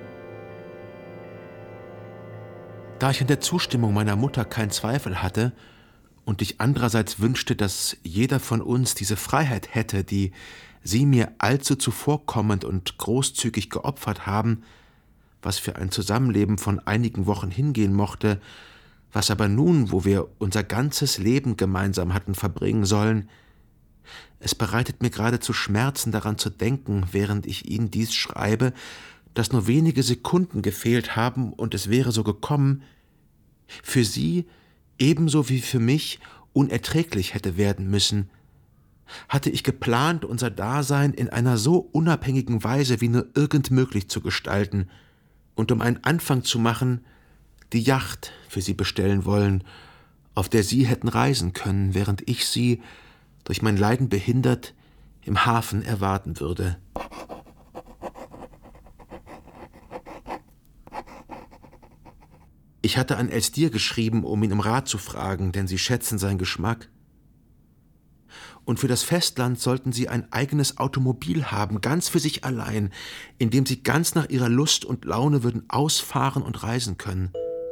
Da ich an der Zustimmung meiner Mutter keinen Zweifel hatte und ich andererseits wünschte, dass jeder von uns diese Freiheit hätte, die Sie mir allzu zuvorkommend und großzügig geopfert haben, was für ein Zusammenleben von einigen Wochen hingehen mochte, was aber nun, wo wir unser ganzes Leben gemeinsam hatten verbringen sollen, es bereitet mir geradezu Schmerzen daran zu denken, während ich Ihnen dies schreibe, dass nur wenige Sekunden gefehlt haben und es wäre so gekommen, für Sie ebenso wie für mich unerträglich hätte werden müssen, hatte ich geplant, unser Dasein in einer so unabhängigen Weise wie nur irgend möglich zu gestalten und um einen Anfang zu machen, die Yacht für Sie bestellen wollen, auf der Sie hätten reisen können, während ich Sie, durch mein Leiden behindert, im Hafen erwarten würde. Ich hatte an Elstir geschrieben, um ihn um Rat zu fragen, denn sie schätzen seinen Geschmack. Und für das Festland sollten sie ein eigenes Automobil haben, ganz für sich allein, in dem sie ganz nach ihrer Lust und Laune würden ausfahren und reisen können.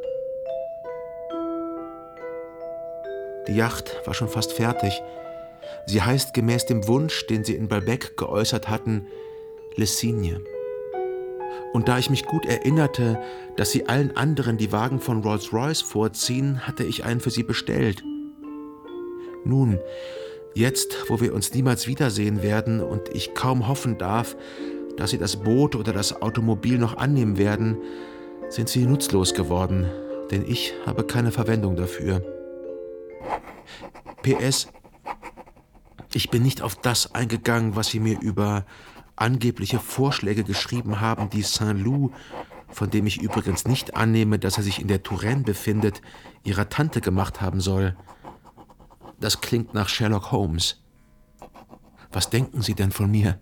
Die Yacht war schon fast fertig. Sie heißt gemäß dem Wunsch, den sie in Balbec geäußert hatten, Le Cygne. Und da ich mich gut erinnerte, dass sie allen anderen die Wagen von Rolls-Royce vorziehen, hatte ich einen für sie bestellt. Nun, jetzt, wo wir uns niemals wiedersehen werden und ich kaum hoffen darf, dass sie das Boot oder das Automobil noch annehmen werden, sind sie nutzlos geworden, denn ich habe keine Verwendung dafür. P S Ich bin nicht auf das eingegangen, was Sie mir über angebliche Vorschläge geschrieben haben, die Saint-Loup, von dem ich übrigens nicht annehme, dass er sich in der Touraine befindet, ihrer Tante gemacht haben soll. Das klingt nach Sherlock Holmes. Was denken Sie denn von mir?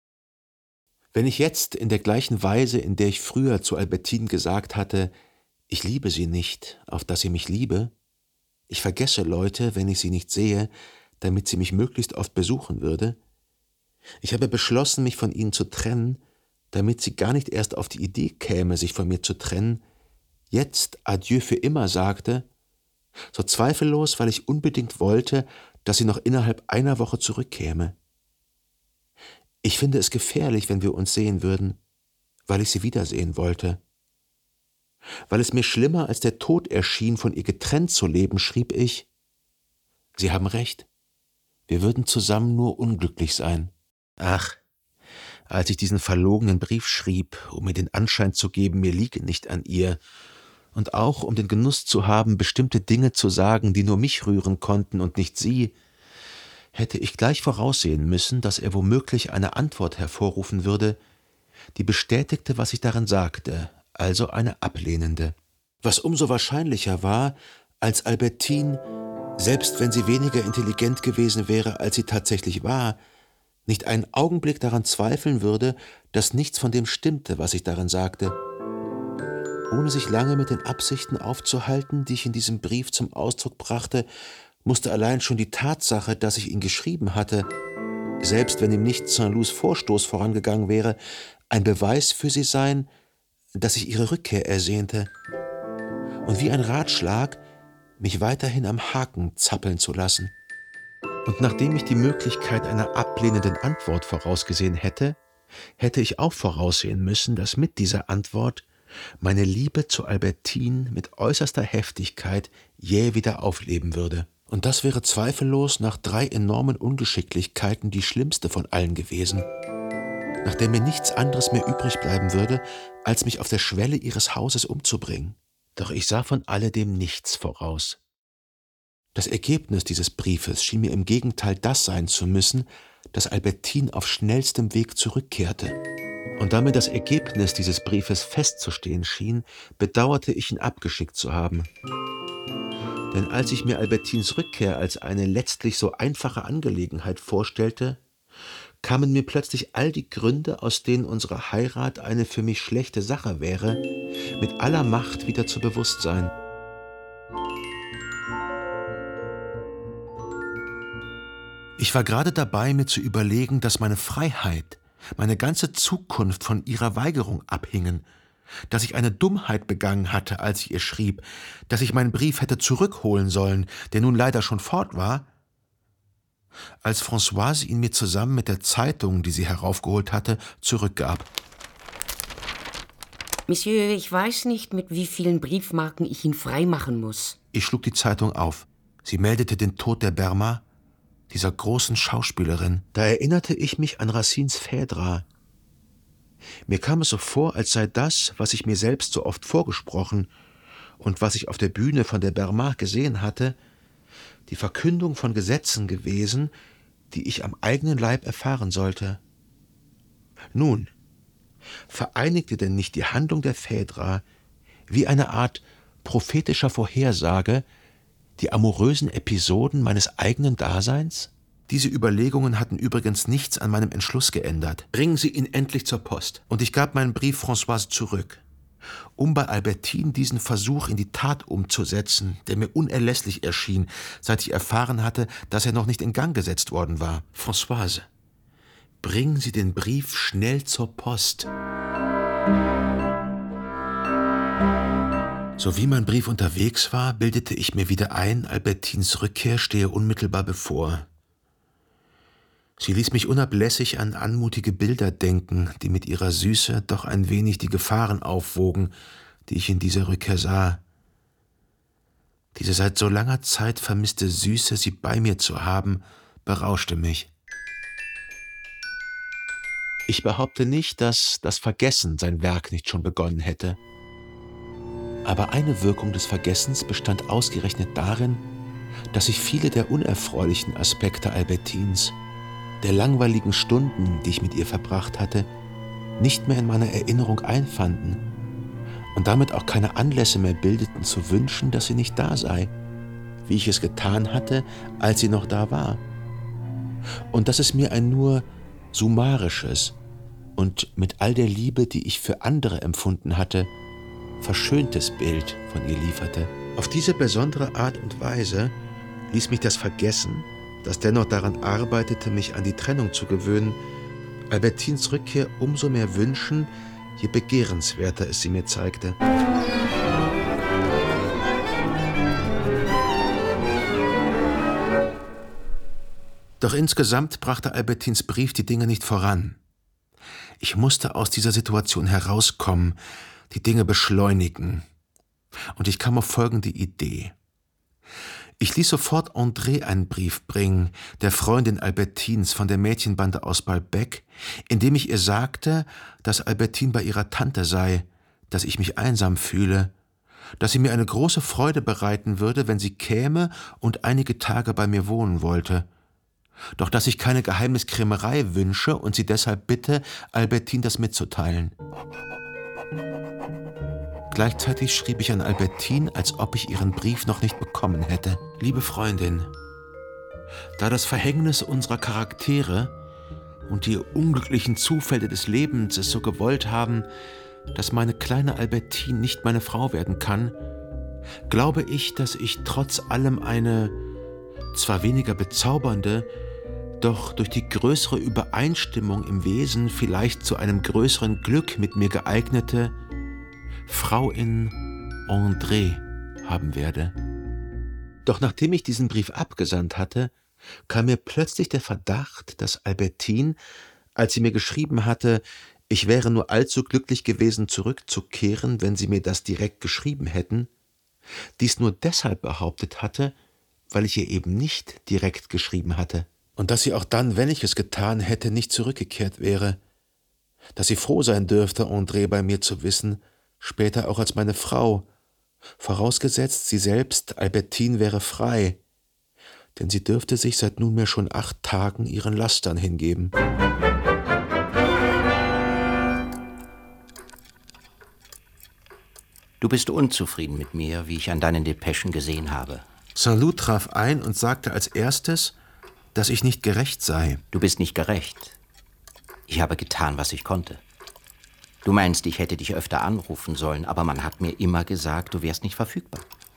Wenn ich jetzt in der gleichen Weise, in der ich früher zu Albertine gesagt hatte, Ich liebe sie nicht, auf dass sie mich liebe. Ich vergesse Leute, wenn ich sie nicht sehe, damit sie mich möglichst oft besuchen würde. Ich habe beschlossen, mich von ihnen zu trennen, damit sie gar nicht erst auf die Idee käme, sich von mir zu trennen, jetzt Adieu für immer sagte, so zweifellos, weil ich unbedingt wollte, dass sie noch innerhalb einer Woche zurückkäme. Ich finde es gefährlich, wenn wir uns sehen würden, weil ich sie wiedersehen wollte. Weil es mir schlimmer als der Tod erschien, von ihr getrennt zu leben, schrieb ich, Sie haben recht, wir würden zusammen nur unglücklich sein. Ach, als ich diesen verlogenen Brief schrieb, um mir den Anschein zu geben, mir liege nicht an ihr, und auch um den Genuss zu haben, bestimmte Dinge zu sagen, die nur mich rühren konnten und nicht sie, hätte ich gleich voraussehen müssen, dass er womöglich eine Antwort hervorrufen würde, die bestätigte, was ich darin sagte, also eine ablehnende. Was umso wahrscheinlicher war, als Albertine, selbst wenn sie weniger intelligent gewesen wäre, als sie tatsächlich war, nicht einen Augenblick daran zweifeln würde, dass nichts von dem stimmte, was ich darin sagte. Ohne sich lange mit den Absichten aufzuhalten, die ich in diesem Brief zum Ausdruck brachte, musste allein schon die Tatsache, dass ich ihn geschrieben hatte, selbst wenn ihm nicht Saint-Loups Vorstoß vorangegangen wäre, ein Beweis für sie sein, dass ich ihre Rückkehr ersehnte und wie ein Ratschlag, mich weiterhin am Haken zappeln zu lassen. Und nachdem ich die Möglichkeit einer ablehnenden Antwort vorausgesehen hätte, hätte ich auch voraussehen müssen, dass mit dieser Antwort meine Liebe zu Albertine mit äußerster Heftigkeit jäh wieder aufleben würde. Und das wäre zweifellos nach drei enormen Ungeschicklichkeiten die schlimmste von allen gewesen, nach der mir nichts anderes mehr übrig bleiben würde, als mich auf der Schwelle ihres Hauses umzubringen. Doch ich sah von alledem nichts voraus. Das Ergebnis dieses Briefes schien mir im Gegenteil das sein zu müssen, dass Albertine auf schnellstem Weg zurückkehrte. Und da mir das Ergebnis dieses Briefes festzustehen schien, bedauerte ich ihn abgeschickt zu haben. Denn als ich mir Albertines Rückkehr als eine letztlich so einfache Angelegenheit vorstellte, kamen mir plötzlich all die Gründe, aus denen unsere Heirat eine für mich schlechte Sache wäre, mit aller Macht wieder zu Bewusstsein. Ich war gerade dabei, mir zu überlegen, dass meine Freiheit, meine ganze Zukunft von ihrer Weigerung abhingen, dass ich eine Dummheit begangen hatte, als ich ihr schrieb, dass ich meinen Brief hätte zurückholen sollen, der nun leider schon fort war, als Françoise ihn mir zusammen mit der Zeitung, die sie heraufgeholt hatte, zurückgab. Monsieur, ich weiß nicht, mit wie vielen Briefmarken ich ihn freimachen muss. Ich schlug die Zeitung auf. Sie meldete den Tod der Berma, dieser großen Schauspielerin. Da erinnerte ich mich an Racines Phèdre. Mir kam es so vor, als sei das, was ich mir selbst so oft vorgesprochen und was ich auf der Bühne von der Berma gesehen hatte, die Verkündung von Gesetzen gewesen, die ich am eigenen Leib erfahren sollte. Nun, vereinigte denn nicht die Handlung der Phèdre wie eine Art prophetischer Vorhersage die amorösen Episoden meines eigenen Daseins? Diese Überlegungen hatten übrigens nichts an meinem Entschluss geändert. Bringen Sie ihn endlich zur Post. Und ich gab meinen Brief Françoise zurück, um bei Albertine diesen Versuch in die Tat umzusetzen, der mir unerlässlich erschien, seit ich erfahren hatte, dass er noch nicht in Gang gesetzt worden war. Françoise, bringen Sie den Brief schnell zur Post. So wie mein Brief unterwegs war, bildete ich mir wieder ein, Albertines Rückkehr stehe unmittelbar bevor. Sie ließ mich unablässig an anmutige Bilder denken, die mit ihrer Süße doch ein wenig die Gefahren aufwogen, die ich in dieser Rückkehr sah. Diese seit so langer Zeit vermisste Süße, sie bei mir zu haben, berauschte mich. Ich behaupte nicht, dass das Vergessen sein Werk nicht schon begonnen hätte. Aber eine Wirkung des Vergessens bestand ausgerechnet darin, dass ich viele der unerfreulichen Aspekte Albertines, der langweiligen Stunden, die ich mit ihr verbracht hatte, nicht mehr in meiner Erinnerung einfanden und damit auch keine Anlässe mehr bildeten zu wünschen, dass sie nicht da sei, wie ich es getan hatte, als sie noch da war. Und dass es mir ein nur summarisches und mit all der Liebe, die ich für andere empfunden hatte, verschöntes Bild von ihr lieferte. Auf diese besondere Art und Weise ließ mich das Vergessen, das dennoch daran arbeitete, mich an die Trennung zu gewöhnen, Albertines Rückkehr umso mehr wünschen, je begehrenswerter es sie mir zeigte. Doch insgesamt brachte Albertines Brief die Dinge nicht voran. Ich musste aus dieser Situation herauskommen, die Dinge beschleunigen. Und ich kam auf folgende Idee. Ich ließ sofort André einen Brief bringen, der Freundin Albertines von der Mädchenbande aus Balbec, in dem ich ihr sagte, dass Albertine bei ihrer Tante sei, dass ich mich einsam fühle, dass sie mir eine große Freude bereiten würde, wenn sie käme und einige Tage bei mir wohnen wollte, doch dass ich keine Geheimniskrämerei wünsche und sie deshalb bitte, Albertine das mitzuteilen. Gleichzeitig schrieb ich an Albertine, als ob ich ihren Brief noch nicht bekommen hätte. Liebe Freundin, da das Verhängnis unserer Charaktere und die unglücklichen Zufälle des Lebens es so gewollt haben, dass meine kleine Albertine nicht meine Frau werden kann, glaube ich, dass ich trotz allem eine, zwar weniger bezaubernde, doch durch die größere Übereinstimmung im Wesen vielleicht zu einem größeren Glück mit mir geeignete Frau in André haben werde. Doch nachdem ich diesen Brief abgesandt hatte, kam mir plötzlich der Verdacht, dass Albertine, als sie mir geschrieben hatte, ich wäre nur allzu glücklich gewesen, zurückzukehren, wenn sie mir das direkt geschrieben hätten, dies nur deshalb behauptet hatte, weil ich ihr eben nicht direkt geschrieben hatte. Und dass sie auch dann, wenn ich es getan hätte, nicht zurückgekehrt wäre. Dass sie froh sein dürfte, André bei mir zu wissen, später auch als meine Frau, vorausgesetzt sie selbst, Albertine, wäre frei, denn sie dürfte sich seit nunmehr schon acht Tagen ihren Lastern hingeben. Du bist unzufrieden mit mir, wie ich an deinen Depeschen gesehen habe. Saint-Loup traf ein und sagte als erstes, dass ich nicht gerecht sei. Du bist nicht gerecht. Ich habe getan, was ich konnte. Du meinst, ich hätte dich öfter anrufen sollen, aber man hat mir immer gesagt, du wärst nicht verfügbar.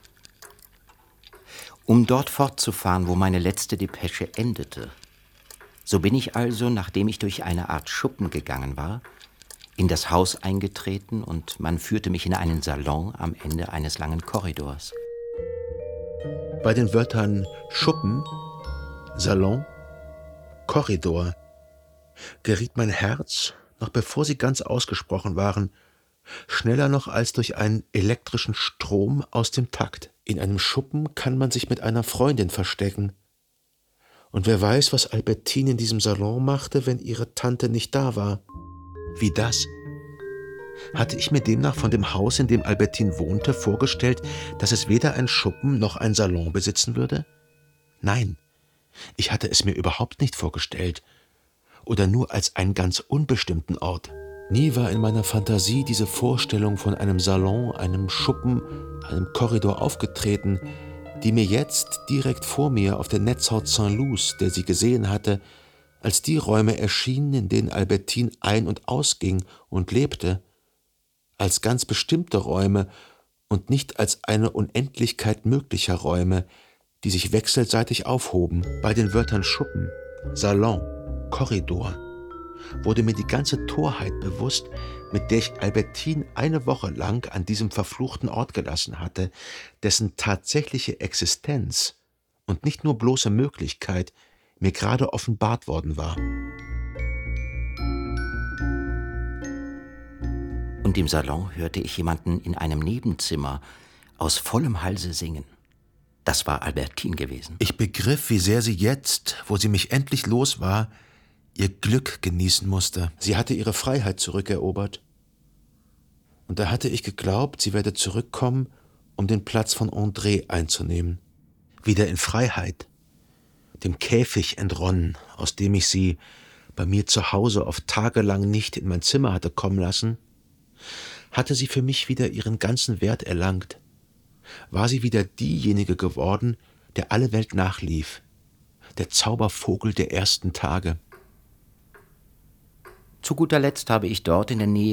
Um dort fortzufahren, wo meine letzte Depesche endete. So bin ich also, nachdem ich durch eine Art Schuppen gegangen war, in das Haus eingetreten und man führte mich in einen Salon am Ende eines langen Korridors. Bei den Wörtern Schuppen, Salon, Korridor geriet mein Herz, noch bevor sie ganz ausgesprochen waren, schneller noch als durch einen elektrischen Strom aus dem Takt. In einem Schuppen kann man sich mit einer Freundin verstecken. Und wer weiß, was Albertine in diesem Salon machte, wenn ihre Tante nicht da war. Wie das? Hatte ich mir demnach von dem Haus, in dem Albertine wohnte, vorgestellt, dass es weder ein Schuppen noch ein Salon besitzen würde? Nein, ich hatte es mir überhaupt nicht vorgestellt. Oder nur als einen ganz unbestimmten Ort. Nie war in meiner Fantasie diese Vorstellung von einem Salon, einem Schuppen, einem Korridor aufgetreten, die mir jetzt direkt vor mir auf der Netzhaut Saint-Loups, der sie gesehen hatte, als die Räume erschienen, in denen Albertine ein- und ausging und lebte, als ganz bestimmte Räume und nicht als eine Unendlichkeit möglicher Räume, die sich wechselseitig aufhoben. Bei den Wörtern Schuppen, Salon, Korridor wurde mir die ganze Torheit bewusst, mit der ich Albertine eine Woche lang an diesem verfluchten Ort gelassen hatte, dessen tatsächliche Existenz und nicht nur bloße Möglichkeit mir gerade offenbart worden war. Und im Salon hörte ich jemanden in einem Nebenzimmer aus vollem Halse singen. Das war Albertine gewesen. Ich begriff, wie sehr sie jetzt, wo sie mich endlich los war, ihr Glück genießen musste. Sie hatte ihre Freiheit zurückerobert. Und da hatte ich geglaubt, sie werde zurückkommen, um den Platz von André einzunehmen. Wieder in Freiheit, dem Käfig entronnen, aus dem ich sie bei mir zu Hause oft tagelang nicht in mein Zimmer hatte kommen lassen, hatte sie für mich wieder ihren ganzen Wert erlangt. War sie wieder diejenige geworden, der alle Welt nachlief, der Zaubervogel der ersten Tage. Zu guter Letzt habe ich dort in der Nähe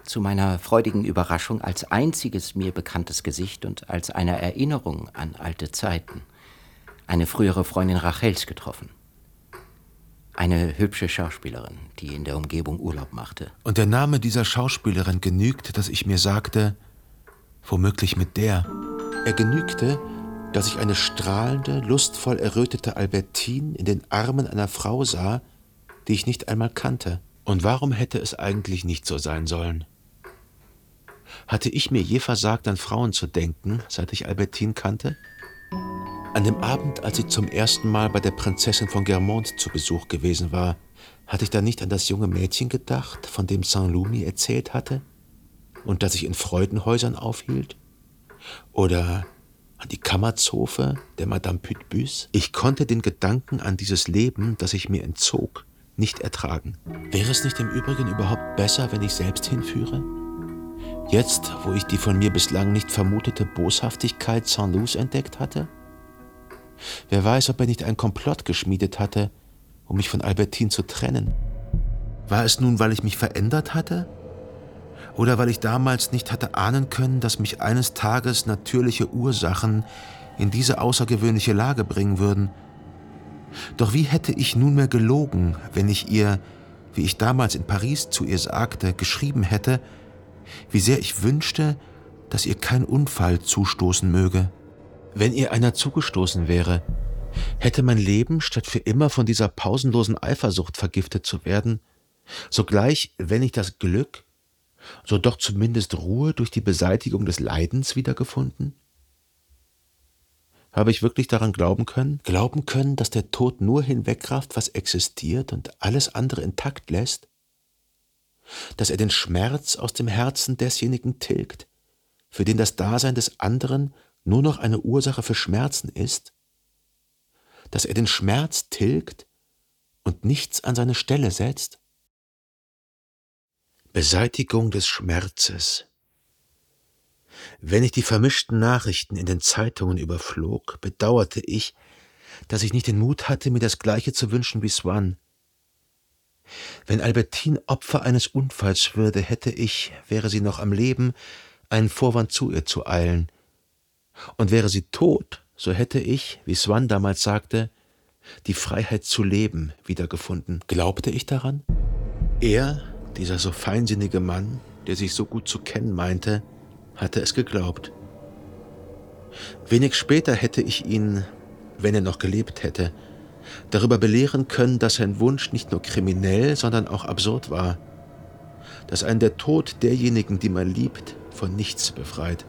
zu meiner freudigen Überraschung als einziges mir bekanntes Gesicht und als eine Erinnerung an alte Zeiten eine frühere Freundin Rachels getroffen. Eine hübsche Schauspielerin, die in der Umgebung Urlaub machte. Und der Name dieser Schauspielerin genügte, dass ich mir sagte, womöglich mit der. Er genügte, dass ich eine strahlende, lustvoll errötete Albertine in den Armen einer Frau sah, die ich nicht einmal kannte. Und warum hätte es eigentlich nicht so sein sollen? Hatte ich mir je versagt, an Frauen zu denken, seit ich Albertine kannte? An dem Abend, als sie zum ersten Mal bei der Prinzessin von Guermantes zu Besuch gewesen war, hatte ich da nicht an das junge Mädchen gedacht, von dem Saint-Loup mir erzählt hatte und das sich in Freudenhäusern aufhielt? Oder an die Kammerzofe der Madame Picpus? Ich konnte den Gedanken an dieses Leben, das ich mir entzog, nicht ertragen. Wäre es nicht im Übrigen überhaupt besser, wenn ich selbst hinführe? Jetzt, wo ich die von mir bislang nicht vermutete Boshaftigkeit Saint-Loups entdeckt hatte? Wer weiß, ob er nicht einen Komplott geschmiedet hatte, um mich von Albertine zu trennen. War es nun, weil ich mich verändert hatte? Oder weil ich damals nicht hatte ahnen können, dass mich eines Tages natürliche Ursachen in diese außergewöhnliche Lage bringen würden? Doch wie hätte ich nunmehr gelogen, wenn ich ihr, wie ich damals in Paris zu ihr sagte, geschrieben hätte, wie sehr ich wünschte, dass ihr kein Unfall zustoßen möge. Wenn ihr einer zugestoßen wäre, hätte mein Leben, statt für immer von dieser pausenlosen Eifersucht vergiftet zu werden, sogleich, wenn nicht das Glück, so doch zumindest Ruhe durch die Beseitigung des Leidens wiedergefunden? Habe ich wirklich daran glauben können? Glauben können, dass der Tod nur hinwegrafft, was existiert und alles andere intakt lässt? Dass er den Schmerz aus dem Herzen desjenigen tilgt, für den das Dasein des anderen nur noch eine Ursache für Schmerzen ist? Dass er den Schmerz tilgt und nichts an seine Stelle setzt? Beseitigung des Schmerzes. Wenn ich die vermischten Nachrichten in den Zeitungen überflog, bedauerte ich, dass ich nicht den Mut hatte, mir das Gleiche zu wünschen wie Swann. Wenn Albertine Opfer eines Unfalls würde, hätte ich, wäre sie noch am Leben, einen Vorwand zu ihr zu eilen. Und wäre sie tot, so hätte ich, wie Swann damals sagte, die Freiheit zu leben wiedergefunden. Glaubte ich daran? Er, dieser so feinsinnige Mann, der sich so gut zu kennen meinte, hatte es geglaubt. Wenig später hätte ich ihn, wenn er noch gelebt hätte, darüber belehren können, dass sein Wunsch nicht nur kriminell, sondern auch absurd war, dass einen der Tod derjenigen, die man liebt, von nichts befreit.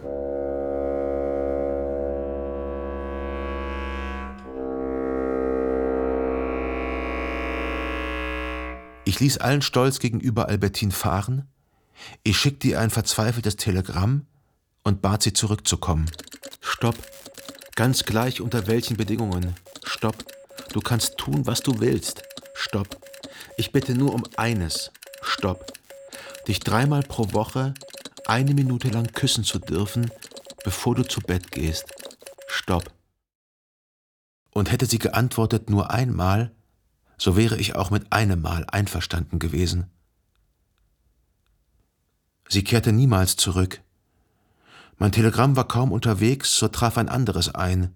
Ich ließ allen Stolz gegenüber Albertine fahren, ich schickte ihr ein verzweifeltes Telegramm und bat sie zurückzukommen. Stopp, ganz gleich unter welchen Bedingungen. Stopp, du kannst tun, was du willst. Stopp, ich bitte nur um eines. Stopp, dich dreimal pro Woche eine Minute lang küssen zu dürfen, bevor du zu Bett gehst. Stopp. Und hätte sie geantwortet nur einmal, so wäre ich auch mit einem Mal einverstanden gewesen. Sie kehrte niemals zurück. Mein Telegramm war kaum unterwegs, so traf ein anderes ein.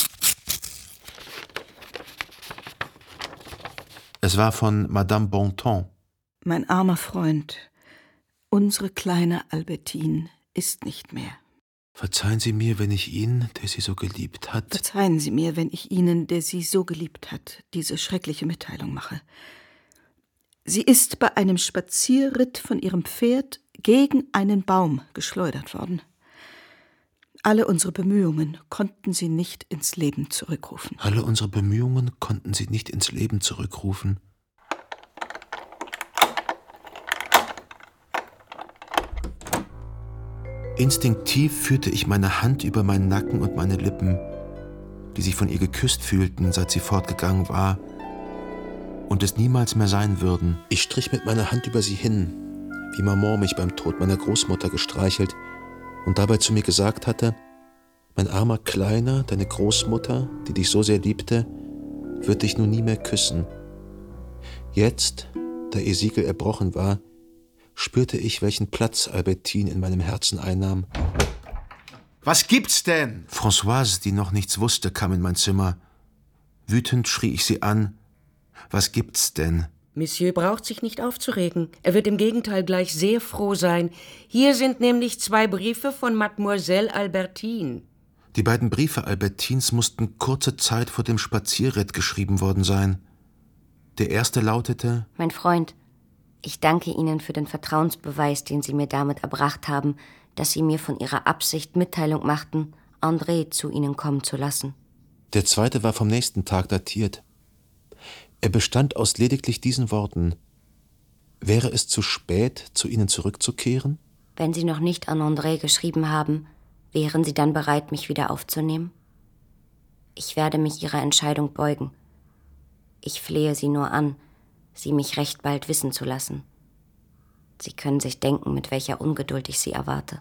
Es war von Madame Bontemps. Mein armer Freund, unsere kleine Albertine ist nicht mehr. Verzeihen Sie mir, wenn ich ihn, der Sie so geliebt hat... Verzeihen Sie mir, wenn ich Ihnen, der Sie so geliebt hat, diese schreckliche Mitteilung mache. Sie ist bei einem Spazierritt von ihrem Pferd gegen einen Baum geschleudert worden. Alle unsere Bemühungen konnten sie nicht ins Leben zurückrufen. Alle unsere Bemühungen konnten sie nicht ins Leben zurückrufen. Instinktiv führte ich meine Hand über meinen Nacken und meine Lippen, die sich von ihr geküsst fühlten, seit sie fortgegangen war und es niemals mehr sein würden. Ich strich mit meiner Hand über sie hin, wie Maman mich beim Tod meiner Großmutter gestreichelt und dabei zu mir gesagt hatte, mein armer Kleiner, deine Großmutter, die dich so sehr liebte, wird dich nun nie mehr küssen. Jetzt, da ihr Siegel erbrochen war, spürte ich, welchen Platz Albertine in meinem Herzen einnahm. »Was gibt's denn?« Françoise, die noch nichts wusste, kam in mein Zimmer. Wütend schrie ich sie an. »Was gibt's denn?« Monsieur braucht sich nicht aufzuregen. Er wird im Gegenteil gleich sehr froh sein. Hier sind nämlich zwei Briefe von Mademoiselle Albertine. Die beiden Briefe Albertines mussten kurze Zeit vor dem Spazierritt geschrieben worden sein. Der erste lautete: Mein Freund, ich danke Ihnen für den Vertrauensbeweis, den Sie mir damit erbracht haben, dass Sie mir von Ihrer Absicht Mitteilung machten, André zu Ihnen kommen zu lassen. Der zweite war vom nächsten Tag datiert. Er bestand aus lediglich diesen Worten: Wäre es zu spät, zu Ihnen zurückzukehren? Wenn Sie noch nicht an André geschrieben haben, wären Sie dann bereit, mich wieder aufzunehmen? Ich werde mich Ihrer Entscheidung beugen. Ich flehe Sie nur an, Sie mich recht bald wissen zu lassen. Sie können sich denken, mit welcher Ungeduld ich Sie erwarte.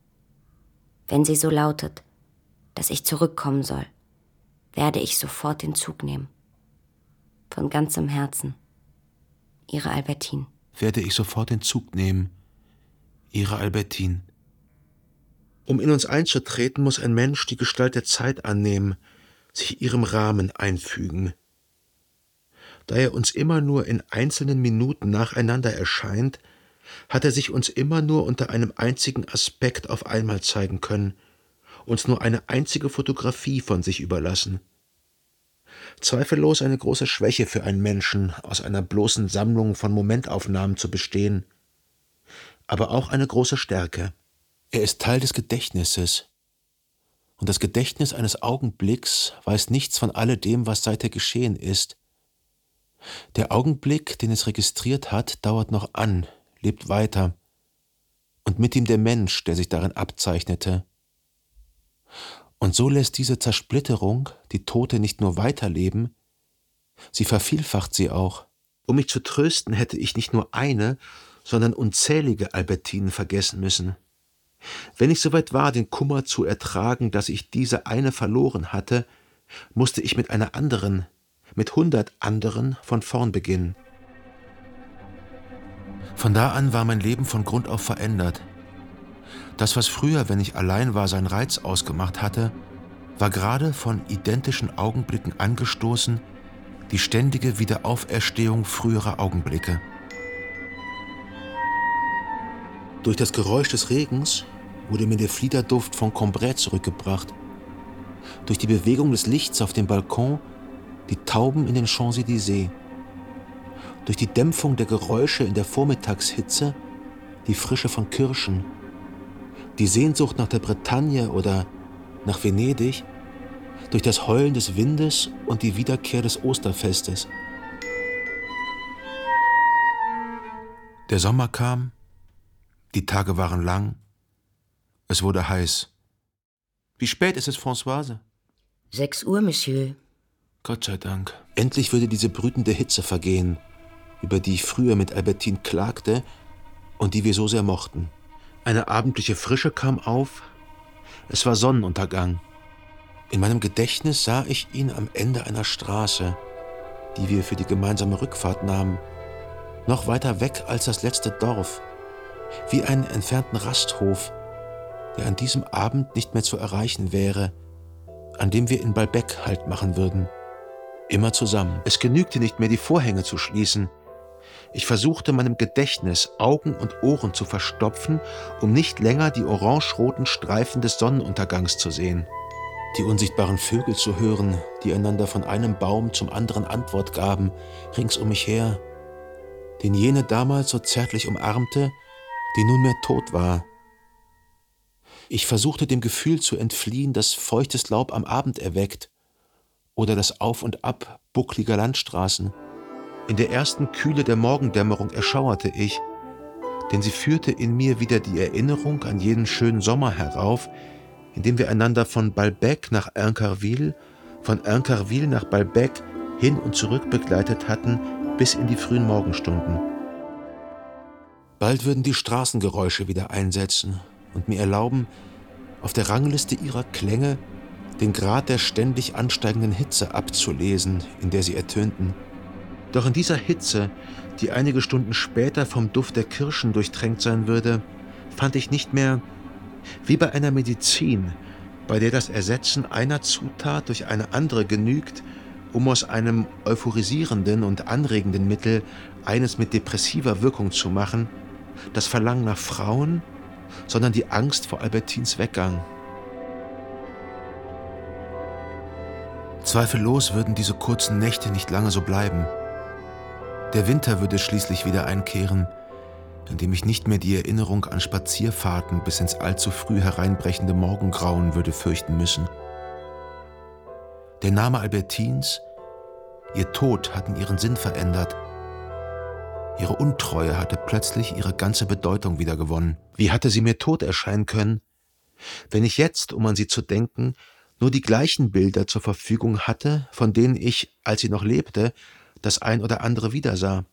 Wenn sie so lautet, dass ich zurückkommen soll, werde ich sofort den Zug nehmen. Von ganzem Herzen, Ihre Albertine. Werde ich sofort den Zug nehmen, Ihre Albertine. Um in uns einzutreten, muss ein Mensch die Gestalt der Zeit annehmen, sich ihrem Rahmen einfügen. Da er uns immer nur in einzelnen Minuten nacheinander erscheint, hat er sich uns immer nur unter einem einzigen Aspekt auf einmal zeigen können, uns nur eine einzige Fotografie von sich überlassen. Zweifellos eine große Schwäche für einen Menschen, aus einer bloßen Sammlung von Momentaufnahmen zu bestehen, aber auch eine große Stärke. Er ist Teil des Gedächtnisses, und das Gedächtnis eines Augenblicks weiß nichts von alledem, was seither geschehen ist. Der Augenblick, den es registriert hat, dauert noch an, lebt weiter, und mit ihm der Mensch, der sich darin abzeichnete. Und so lässt diese Zersplitterung die Tote nicht nur weiterleben, sie vervielfacht sie auch. Um mich zu trösten, hätte ich nicht nur eine, sondern unzählige Albertinen vergessen müssen. Wenn ich soweit war, den Kummer zu ertragen, dass ich diese eine verloren hatte, musste ich mit einer anderen, mit hundert anderen von vorn beginnen. Von da an war mein Leben von Grund auf verändert. Das, was früher, wenn ich allein war, seinen Reiz ausgemacht hatte, war gerade von identischen Augenblicken angestoßen, die ständige Wiederauferstehung früherer Augenblicke. Durch das Geräusch des Regens wurde mir der Fliederduft von Cambrai zurückgebracht. Durch die Bewegung des Lichts auf dem Balkon die Tauben in den Champs-Élysées. Durch die Dämpfung der Geräusche in der Vormittagshitze die Frische von Kirschen. Die Sehnsucht nach der Bretagne oder nach Venedig, durch das Heulen des Windes und die Wiederkehr des Osterfestes. Der Sommer kam, die Tage waren lang, es wurde heiß. Wie spät ist es, Françoise? Sechs Uhr, Monsieur. Gott sei Dank. Endlich würde diese brütende Hitze vergehen, über die ich früher mit Albertine klagte und die wir so sehr mochten. Eine abendliche Frische kam auf, es war Sonnenuntergang. In meinem Gedächtnis sah ich ihn am Ende einer Straße, die wir für die gemeinsame Rückfahrt nahmen, noch weiter weg als das letzte Dorf, wie einen entfernten Rasthof, der an diesem Abend nicht mehr zu erreichen wäre, an dem wir in Balbec Halt machen würden. Immer zusammen. Es genügte nicht mehr, die Vorhänge zu schließen. Ich versuchte, meinem Gedächtnis Augen und Ohren zu verstopfen, um nicht länger die orangeroten Streifen des Sonnenuntergangs zu sehen. Die unsichtbaren Vögel zu hören, die einander von einem Baum zum anderen Antwort gaben, rings um mich her, den jene damals so zärtlich umarmte, die nunmehr tot war. Ich versuchte dem Gefühl zu entfliehen, das feuchtes Laub am Abend erweckt, oder das Auf und Ab buckliger Landstraßen. In der ersten Kühle der Morgendämmerung erschauerte ich, denn sie führte in mir wieder die Erinnerung an jenen schönen Sommer herauf, in dem wir einander von Balbec nach Incarville, von Incarville nach Balbec hin und zurück begleitet hatten, bis in die frühen Morgenstunden. Bald würden die Straßengeräusche wieder einsetzen und mir erlauben, auf der Rangliste ihrer Klänge den Grad der ständig ansteigenden Hitze abzulesen, in der sie ertönten. Doch in dieser Hitze, die einige Stunden später vom Duft der Kirschen durchtränkt sein würde, fand ich nicht mehr, wie bei einer Medizin, bei der das Ersetzen einer Zutat durch eine andere genügt, um aus einem euphorisierenden und anregenden Mittel eines mit depressiver Wirkung zu machen, das Verlangen nach Frauen, sondern die Angst vor Albertines Weggang. Zweifellos würden diese kurzen Nächte nicht lange so bleiben. Der Winter würde schließlich wieder einkehren, in dem ich nicht mehr die Erinnerung an Spazierfahrten bis ins allzu früh hereinbrechende Morgengrauen würde fürchten müssen. Der Name Albertines, ihr Tod hatten ihren Sinn verändert. Ihre Untreue hatte plötzlich ihre ganze Bedeutung wiedergewonnen. Wie hatte sie mir tot erscheinen können, wenn ich jetzt, um an sie zu denken, nur die gleichen Bilder zur Verfügung hatte, von denen ich, als sie noch lebte, das ein oder andere wiedersah.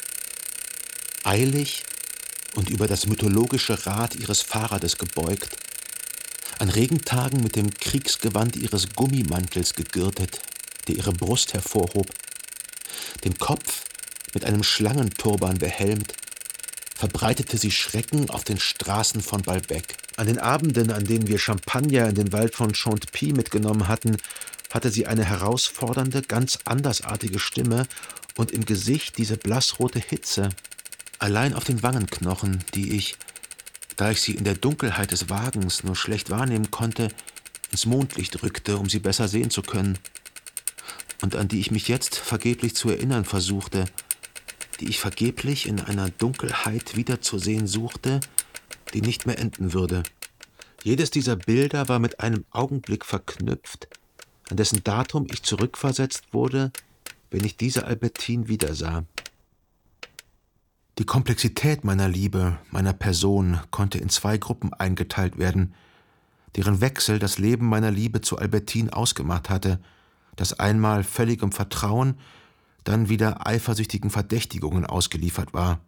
Eilig und über das mythologische Rad ihres Fahrrades gebeugt, an Regentagen mit dem Kriegsgewand ihres Gummimantels gegürtet, der ihre Brust hervorhob, den Kopf mit einem Schlangenturban behelmt, verbreitete sie Schrecken auf den Straßen von Balbec. An den Abenden, an denen wir Champagner in den Wald von Chantepie mitgenommen hatten, hatte sie eine herausfordernde, ganz andersartige Stimme und im Gesicht diese blassrote Hitze. Allein auf den Wangenknochen, die ich, da ich sie in der Dunkelheit des Wagens nur schlecht wahrnehmen konnte, ins Mondlicht rückte, um sie besser sehen zu können, und an die ich mich jetzt vergeblich zu erinnern versuchte, die ich vergeblich in einer Dunkelheit wiederzusehen suchte, die nicht mehr enden würde. Jedes dieser Bilder war mit einem Augenblick verknüpft, an dessen Datum ich zurückversetzt wurde, wenn ich diese Albertine wiedersah. Die Komplexität meiner Liebe, meiner Person konnte in zwei Gruppen eingeteilt werden, deren Wechsel das Leben meiner Liebe zu Albertine ausgemacht hatte, das einmal völligem Vertrauen, dann wieder eifersüchtigen Verdächtigungen ausgeliefert war.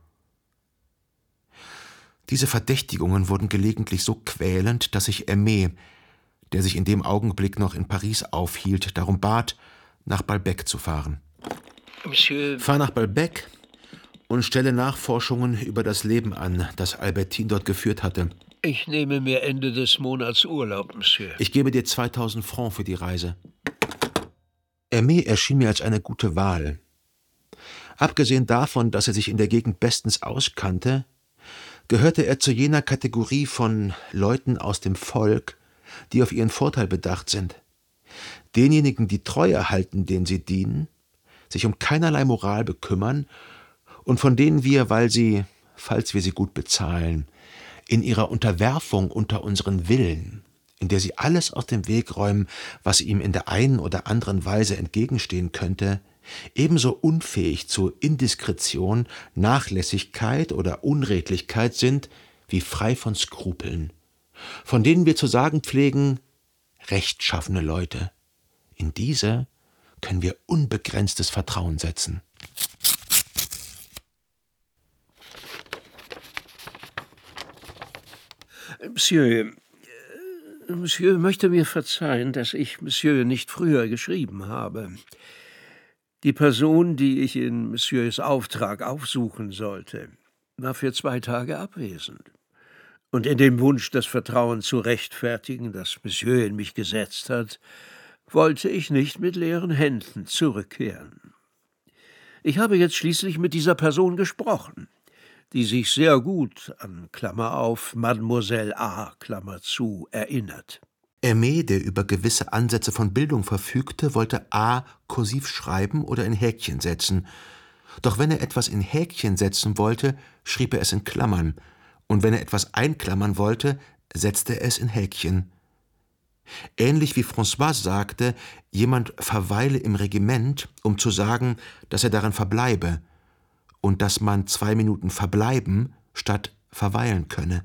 Diese Verdächtigungen wurden gelegentlich so quälend, dass ich Aimé, der sich in dem Augenblick noch in Paris aufhielt, darum bat, nach Balbec zu fahren. Monsieur... Fahr nach Balbec und stelle Nachforschungen über das Leben an, das Albertine dort geführt hatte. Ich nehme mir Ende des Monats Urlaub, Monsieur. Ich gebe dir zweitausend Francs für die Reise. Aimé erschien mir als eine gute Wahl. Abgesehen davon, dass er sich in der Gegend bestens auskannte, gehörte er zu jener Kategorie von Leuten aus dem Volk, die auf ihren Vorteil bedacht sind. Denjenigen, die treu erhalten, denen sie dienen, sich um keinerlei Moral bekümmern und von denen wir, weil sie, falls wir sie gut bezahlen, in ihrer Unterwerfung unter unseren Willen, in der sie alles aus dem Weg räumen, was ihm in der einen oder anderen Weise entgegenstehen könnte, ebenso unfähig zu Indiskretion, Nachlässigkeit oder Unredlichkeit sind, wie frei von Skrupeln, von denen wir zu sagen pflegen, rechtschaffene Leute. In diese können wir unbegrenztes Vertrauen setzen. Monsieur, Monsieur möchte mir verzeihen, dass ich Monsieur nicht früher geschrieben habe. Die Person, die ich in Messieurs Auftrag aufsuchen sollte, war für zwei Tage abwesend. Und in dem Wunsch, das Vertrauen zu rechtfertigen, das Monsieur in mich gesetzt hat, wollte ich nicht mit leeren Händen zurückkehren. Ich habe jetzt schließlich mit dieser Person gesprochen, die sich sehr gut an, Klammer auf, Mademoiselle A, Klammer zu, erinnert. Aimé, der über gewisse Ansätze von Bildung verfügte, wollte A kursiv schreiben oder in Häkchen setzen. Doch wenn er etwas in Häkchen setzen wollte, schrieb er es in Klammern, und wenn er etwas einklammern wollte, setzte er es in Häkchen. Ähnlich wie François sagte, jemand verweile im Regiment, um zu sagen, dass er darin verbleibe, und dass man zwei Minuten verbleiben statt verweilen könne.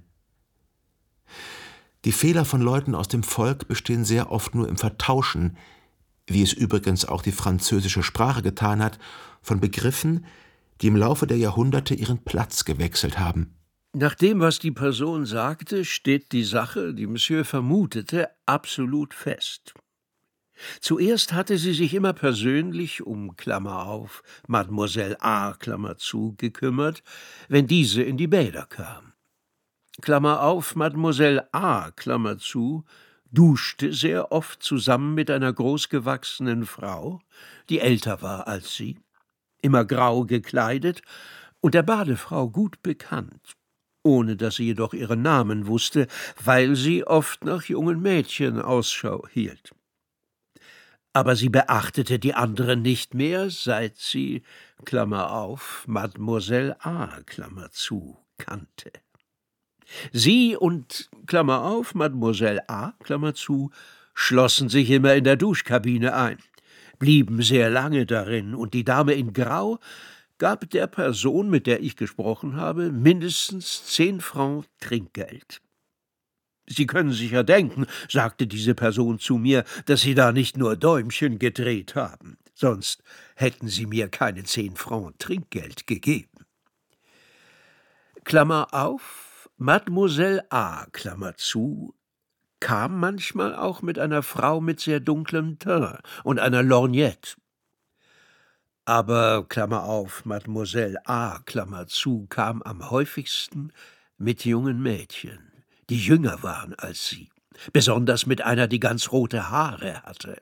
Die Fehler von Leuten aus dem Volk bestehen sehr oft nur im Vertauschen, wie es übrigens auch die französische Sprache getan hat, von Begriffen, die im Laufe der Jahrhunderte ihren Platz gewechselt haben. Nach dem, was die Person sagte, steht die Sache, die Monsieur vermutete, absolut fest. Zuerst hatte sie sich immer persönlich um, Klammer auf, Mademoiselle A, Klammer zu, gekümmert, wenn diese in die Bäder kam. Klammer auf, Mademoiselle A, Klammer zu, duschte sehr oft zusammen mit einer großgewachsenen Frau, die älter war als sie, immer grau gekleidet und der Badefrau gut bekannt, ohne dass sie jedoch ihren Namen wusste, weil sie oft nach jungen Mädchen Ausschau hielt. Aber sie beachtete die anderen nicht mehr, seit sie, Klammer auf, Mademoiselle A, Klammer zu, kannte. Sie und, Klammer auf, Mademoiselle A, Klammer zu, schlossen sich immer in der Duschkabine ein, blieben sehr lange darin, und die Dame in Grau gab der Person, mit der ich gesprochen habe, mindestens zehn Francs Trinkgeld. »Sie können sich ja denken«, sagte diese Person zu mir, »dass Sie da nicht nur Däumchen gedreht haben, sonst hätten Sie mir keine zehn Francs Trinkgeld gegeben.« Klammer auf, Mademoiselle A, Klammer zu, kam manchmal auch mit einer Frau mit sehr dunklem Teint und einer Lorgnette. Aber, Klammer auf, Mademoiselle A, Klammer zu, kam am häufigsten mit jungen Mädchen, die jünger waren als sie, besonders mit einer, die ganz rote Haare hatte.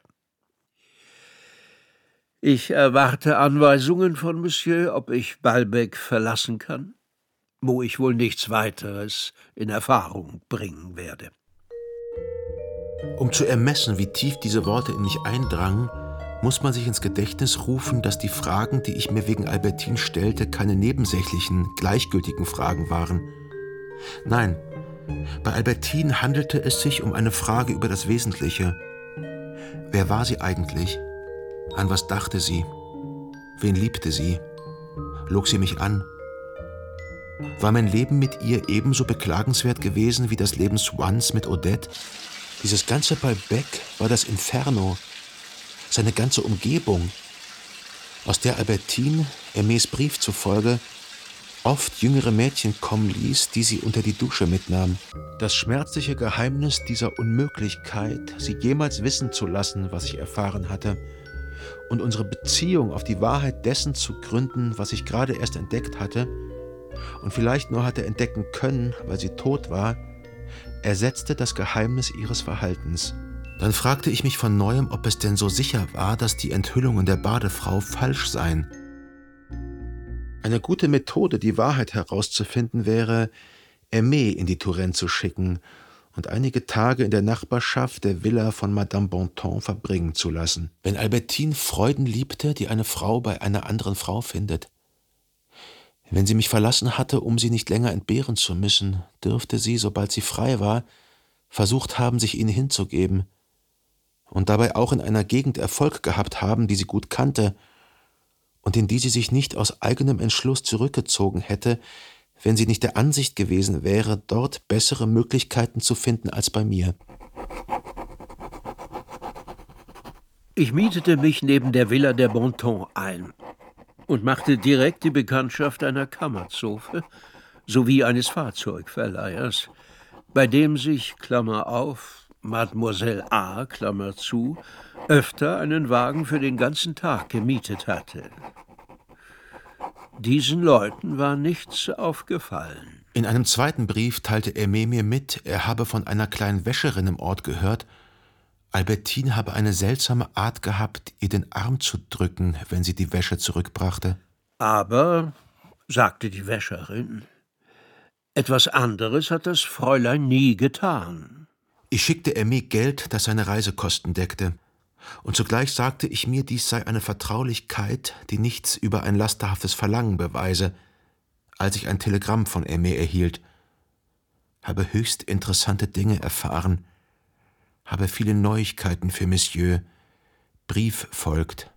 »Ich erwarte Anweisungen von Monsieur, ob ich Balbec verlassen kann, wo ich wohl nichts weiteres in Erfahrung bringen werde.« Um zu ermessen, wie tief diese Worte in mich eindrangen, muss man sich ins Gedächtnis rufen, dass die Fragen, die ich mir wegen Albertine stellte, keine nebensächlichen, gleichgültigen Fragen waren. Nein, bei Albertine handelte es sich um eine Frage über das Wesentliche. Wer war sie eigentlich? An was dachte sie? Wen liebte sie? Log sie mich an? War mein Leben mit ihr ebenso beklagenswert gewesen wie das Leben Swans mit Odette? Dieses ganze Balbec war das Inferno, seine ganze Umgebung, aus der Albertine, Aimés Brief zufolge, oft jüngere Mädchen kommen ließ, die sie unter die Dusche mitnahm. Das schmerzliche Geheimnis dieser Unmöglichkeit, sie jemals wissen zu lassen, was ich erfahren hatte, und unsere Beziehung auf die Wahrheit dessen zu gründen, was ich gerade erst entdeckt hatte und vielleicht nur hatte entdecken können, weil sie tot war, ersetzte das Geheimnis ihres Verhaltens. Dann fragte ich mich von Neuem, ob es denn so sicher war, dass die Enthüllungen der Badefrau falsch seien. Eine gute Methode, die Wahrheit herauszufinden, wäre, Aimé in die Touraine zu schicken und einige Tage in der Nachbarschaft der Villa von Madame Bontemps verbringen zu lassen. Wenn Albertine Freuden liebte, die eine Frau bei einer anderen Frau findet. Wenn sie mich verlassen hatte, um sie nicht länger entbehren zu müssen, dürfte sie, sobald sie frei war, versucht haben, sich ihnen hinzugeben und dabei auch in einer Gegend Erfolg gehabt haben, die sie gut kannte und in die sie sich nicht aus eigenem Entschluss zurückgezogen hätte, wenn sie nicht der Ansicht gewesen wäre, dort bessere Möglichkeiten zu finden als bei mir. Ich mietete mich neben der Villa der Bontemps ein und machte direkt die Bekanntschaft einer Kammerzofe sowie eines Fahrzeugverleihers, bei dem sich, Klammer auf, Mademoiselle A, Klammer zu, öfter einen Wagen für den ganzen Tag gemietet hatte. Diesen Leuten war nichts aufgefallen. In einem zweiten Brief teilte Aimé mir mit, er habe von einer kleinen Wäscherin im Ort gehört, Albertine habe eine seltsame Art gehabt, ihr den Arm zu drücken, wenn sie die Wäsche zurückbrachte. Aber, sagte die Wäscherin, etwas anderes hat das Fräulein nie getan. Ich schickte Aimé Geld, das seine Reisekosten deckte. Und zugleich sagte ich mir, dies sei eine Vertraulichkeit, die nichts über ein lasterhaftes Verlangen beweise, als ich ein Telegramm von Aimé erhielt. Habe höchst interessante Dinge erfahren, habe viele Neuigkeiten für Monsieur. Brief folgt.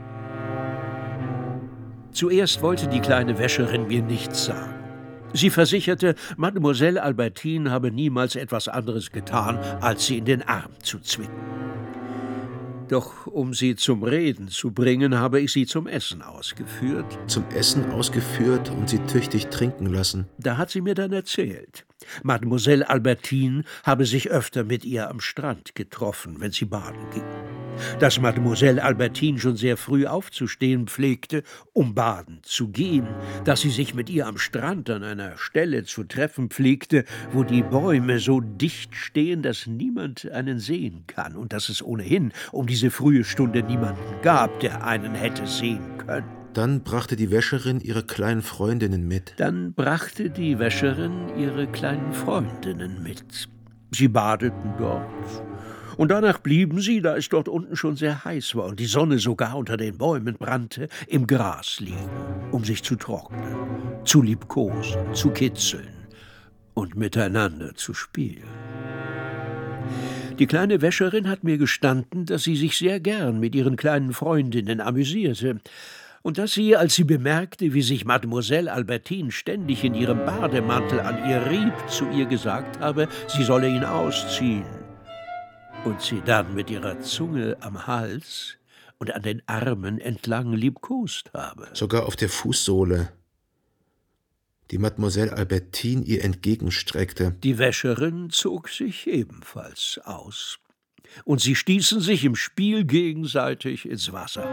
Zuerst wollte die kleine Wäscherin mir nichts sagen. Sie versicherte, Mademoiselle Albertine habe niemals etwas anderes getan, als sie in den Arm zu zwicken. Doch um sie zum Reden zu bringen, habe ich sie zum Essen ausgeführt. Zum Essen ausgeführt und sie tüchtig trinken lassen. Da hat sie mir dann erzählt, Mademoiselle Albertine habe sich öfter mit ihr am Strand getroffen, wenn sie baden ging. Dass Mademoiselle Albertine schon sehr früh aufzustehen pflegte, um baden zu gehen. Dass sie sich mit ihr am Strand an einer Stelle zu treffen pflegte, wo die Bäume so dicht stehen, dass niemand einen sehen kann. Und dass es ohnehin um diese frühe Stunde niemanden gab, der einen hätte sehen können. Dann brachte die Wäscherin ihre kleinen Freundinnen mit. Dann brachte die Wäscherin ihre kleinen Freundinnen mit. Sie badeten dort. Und danach blieben sie, da es dort unten schon sehr heiß war und die Sonne sogar unter den Bäumen brannte, im Gras liegen, um sich zu trocknen, zu liebkosen, zu kitzeln und miteinander zu spielen. Die kleine Wäscherin hat mir gestanden, dass sie sich sehr gern mit ihren kleinen Freundinnen amüsierte und dass sie, als sie bemerkte, wie sich Mademoiselle Albertine ständig in ihrem Bademantel an ihr rieb, zu ihr gesagt habe, sie solle ihn ausziehen. Und sie dann mit ihrer Zunge am Hals und an den Armen entlang liebkost habe. Sogar auf der Fußsohle, die Mademoiselle Albertine ihr entgegenstreckte. Die Wäscherin zog sich ebenfalls aus. Und sie stießen sich im Spiel gegenseitig ins Wasser.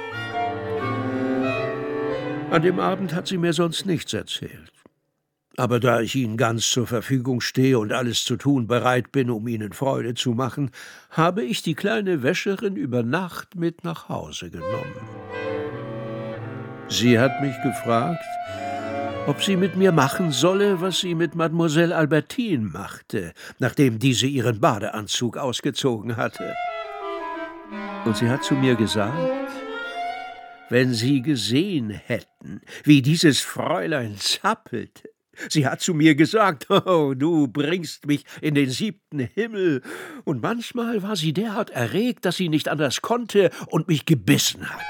An dem Abend hat sie mir sonst nichts erzählt. Aber da ich Ihnen ganz zur Verfügung stehe und alles zu tun bereit bin, um Ihnen Freude zu machen, habe ich die kleine Wäscherin über Nacht mit nach Hause genommen. Sie hat mich gefragt, ob sie mit mir machen solle, was sie mit Mademoiselle Albertine machte, nachdem diese ihren Badeanzug ausgezogen hatte. Und sie hat zu mir gesagt, wenn Sie gesehen hätten, wie dieses Fräulein zappelte. Sie hat zu mir gesagt, oh, du bringst mich in den siebten Himmel. Und manchmal war sie derart erregt, dass sie nicht anders konnte und mich gebissen hat.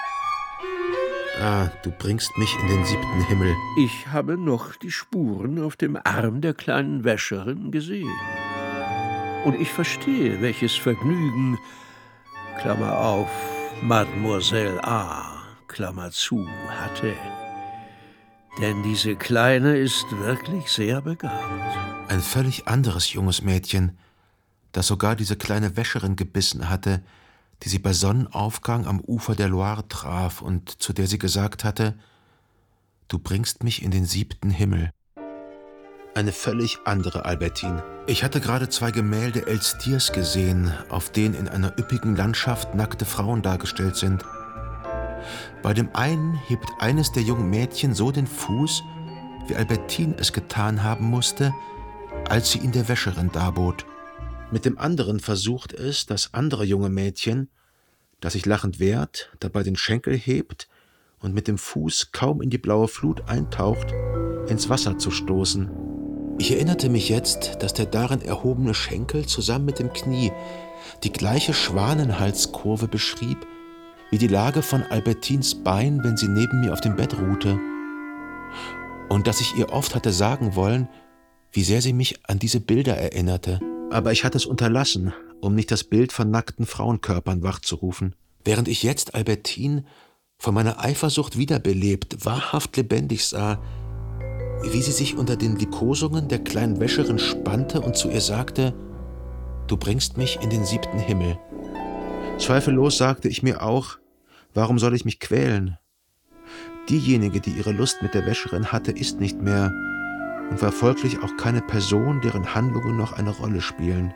Ah, du bringst mich in den siebten Himmel. Ich habe noch die Spuren auf dem Arm der kleinen Wäscherin gesehen. Und ich verstehe, welches Vergnügen, Klammer auf, Mademoiselle A., Klammer zu, hatte. Denn diese Kleine ist wirklich sehr begabt. Ein völlig anderes junges Mädchen, das sogar diese kleine Wäscherin gebissen hatte, die sie bei Sonnenaufgang am Ufer der Loire traf und zu der sie gesagt hatte, du bringst mich in den siebten Himmel. Eine völlig andere Albertine. Ich hatte gerade zwei Gemälde Elstiers gesehen, auf denen in einer üppigen Landschaft nackte Frauen dargestellt sind. Bei dem einen hebt eines der jungen Mädchen so den Fuß, wie Albertine es getan haben musste, als sie ihn der Wäscherin darbot. Mit dem anderen versucht es, das andere junge Mädchen, das sich lachend wehrt, dabei den Schenkel hebt und mit dem Fuß kaum in die blaue Flut eintaucht, ins Wasser zu stoßen. Ich erinnerte mich jetzt, dass der darin erhobene Schenkel zusammen mit dem Knie die gleiche Schwanenhalskurve beschrieb, wie die Lage von Albertines Bein, wenn sie neben mir auf dem Bett ruhte. Und dass ich ihr oft hatte sagen wollen, wie sehr sie mich an diese Bilder erinnerte. Aber ich hatte es unterlassen, um nicht das Bild von nackten Frauenkörpern wachzurufen. Während ich jetzt Albertine von meiner Eifersucht wiederbelebt, wahrhaft lebendig sah, wie sie sich unter den Liebkosungen der kleinen Wäscherin spannte und zu ihr sagte, du bringst mich in den siebten Himmel. Zweifellos sagte ich mir auch, warum soll ich mich quälen? Diejenige, die ihre Lust mit der Wäscherin hatte, ist nicht mehr und war folglich auch keine Person, deren Handlungen noch eine Rolle spielen.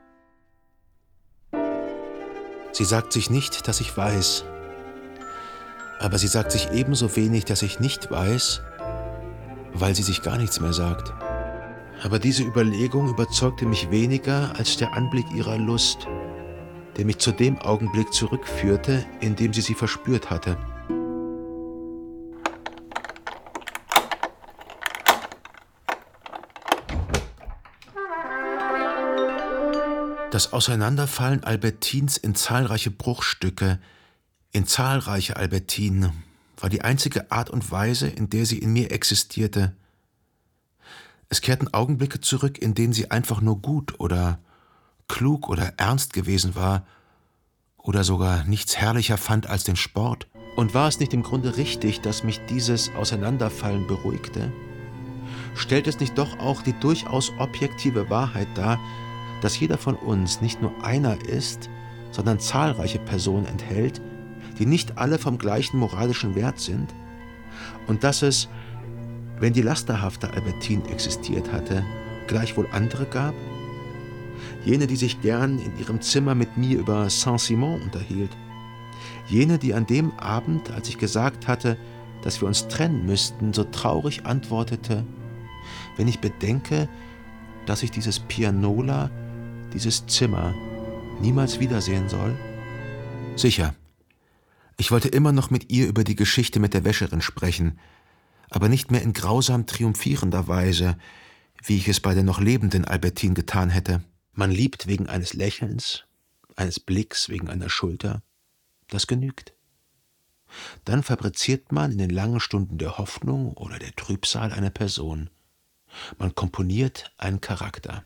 Sie sagt sich nicht, dass ich weiß, aber sie sagt sich ebenso wenig, dass ich nicht weiß, weil sie sich gar nichts mehr sagt. Aber diese Überlegung überzeugte mich weniger als der Anblick ihrer Lust, der mich zu dem Augenblick zurückführte, in dem sie sie verspürt hatte. Das Auseinanderfallen Albertines in zahlreiche Bruchstücke, in zahlreiche Albertinen, war die einzige Art und Weise, in der sie in mir existierte. Es kehrten Augenblicke zurück, in denen sie einfach nur gut oder klug oder ernst gewesen war oder sogar nichts herrlicher fand als den Sport. Und war es nicht im Grunde richtig, dass mich dieses Auseinanderfallen beruhigte? stellt es nicht doch auch die durchaus objektive Wahrheit dar, dass jeder von uns nicht nur einer ist, sondern zahlreiche Personen enthält, die nicht alle vom gleichen moralischen Wert sind? Und dass es, wenn die lasterhafte Albertine existiert hatte, gleichwohl andere gab? Jene, die sich gern in ihrem Zimmer mit mir über Saint-Simon unterhielt. Jene, die an dem Abend, als ich gesagt hatte, dass wir uns trennen müssten, so traurig antwortete: Wenn ich bedenke, dass ich dieses Pianola, dieses Zimmer niemals wiedersehen soll? Sicher, ich wollte immer noch mit ihr über die Geschichte mit der Wäscherin sprechen, aber nicht mehr in grausam triumphierender Weise, wie ich es bei der noch lebenden Albertine getan hätte. Man liebt wegen eines Lächelns, eines Blicks, wegen einer Schulter. Das genügt. Dann fabriziert man in den langen Stunden der Hoffnung oder der Trübsal eine Person. Man komponiert einen Charakter.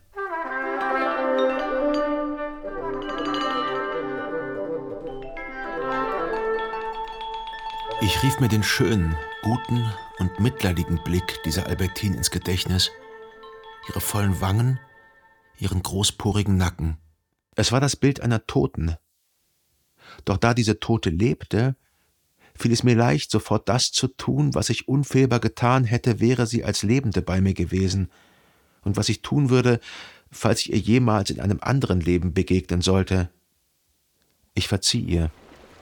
Ich rief mir den schönen, guten und mitleidigen Blick dieser Albertine ins Gedächtnis, ihre vollen Wangen, ihren großporigen Nacken. Es war das Bild einer Toten. Doch da diese Tote lebte, fiel es mir leicht, sofort das zu tun, was ich unfehlbar getan hätte, wäre sie als Lebende bei mir gewesen, und was ich tun würde, falls ich ihr jemals in einem anderen Leben begegnen sollte. Ich verzieh ihr.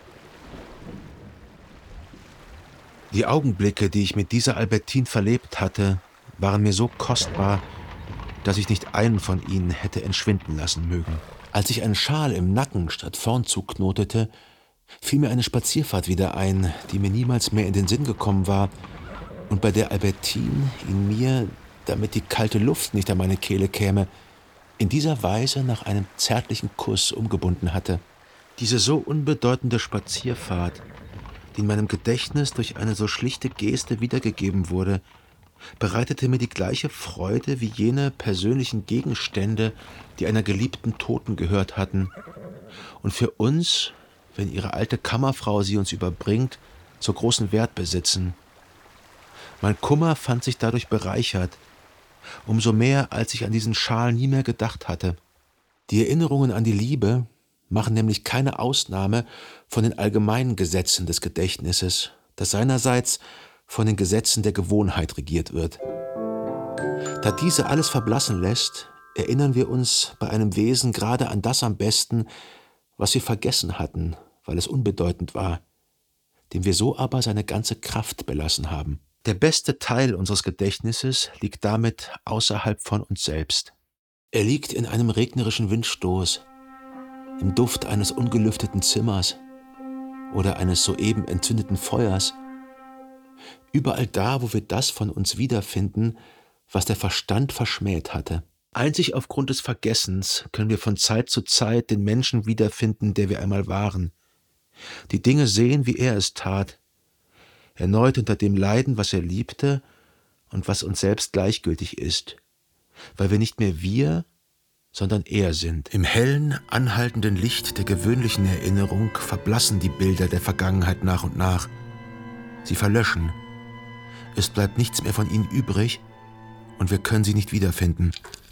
Die Augenblicke, die ich mit dieser Albertine verlebt hatte, waren mir so kostbar, dass ich nicht einen von ihnen hätte entschwinden lassen mögen. Als ich einen Schal im Nacken statt vorn zuknotete, fiel mir eine Spazierfahrt wieder ein, die mir niemals mehr in den Sinn gekommen war und bei der Albertine in mir, damit die kalte Luft nicht an meine Kehle käme, in dieser Weise nach einem zärtlichen Kuss umgebunden hatte. Diese so unbedeutende Spazierfahrt, die in meinem Gedächtnis durch eine so schlichte Geste wiedergegeben wurde, bereitete mir die gleiche Freude wie jene persönlichen Gegenstände, die einer geliebten Toten gehört hatten und für uns, wenn ihre alte Kammerfrau sie uns überbringt, so großen Wert besitzen. Mein Kummer fand sich dadurch bereichert, umso mehr, als ich an diesen Schal nie mehr gedacht hatte. Die Erinnerungen an die Liebe machen nämlich keine Ausnahme von den allgemeinen Gesetzen des Gedächtnisses, das seinerseits von den Gesetzen der Gewohnheit regiert wird. Da diese alles verblassen lässt, erinnern wir uns bei einem Wesen gerade an das am besten, was wir vergessen hatten, weil es unbedeutend war, dem wir so aber seine ganze Kraft belassen haben. Der beste Teil unseres Gedächtnisses liegt damit außerhalb von uns selbst. Er liegt in einem regnerischen Windstoß, im Duft eines ungelüfteten Zimmers oder eines soeben entzündeten Feuers, überall da, wo wir das von uns wiederfinden, was der Verstand verschmäht hatte. Einzig aufgrund des Vergessens können wir von Zeit zu Zeit den Menschen wiederfinden, der wir einmal waren. Die Dinge sehen, wie er es tat, erneut unter dem leiden, was er liebte und was uns selbst gleichgültig ist, weil wir nicht mehr wir, sondern er sind. Im hellen, anhaltenden Licht der gewöhnlichen Erinnerung verblassen die Bilder der Vergangenheit nach und nach. Sie verlöschen. Es bleibt nichts mehr von ihnen übrig und wir können sie nicht wiederfinden.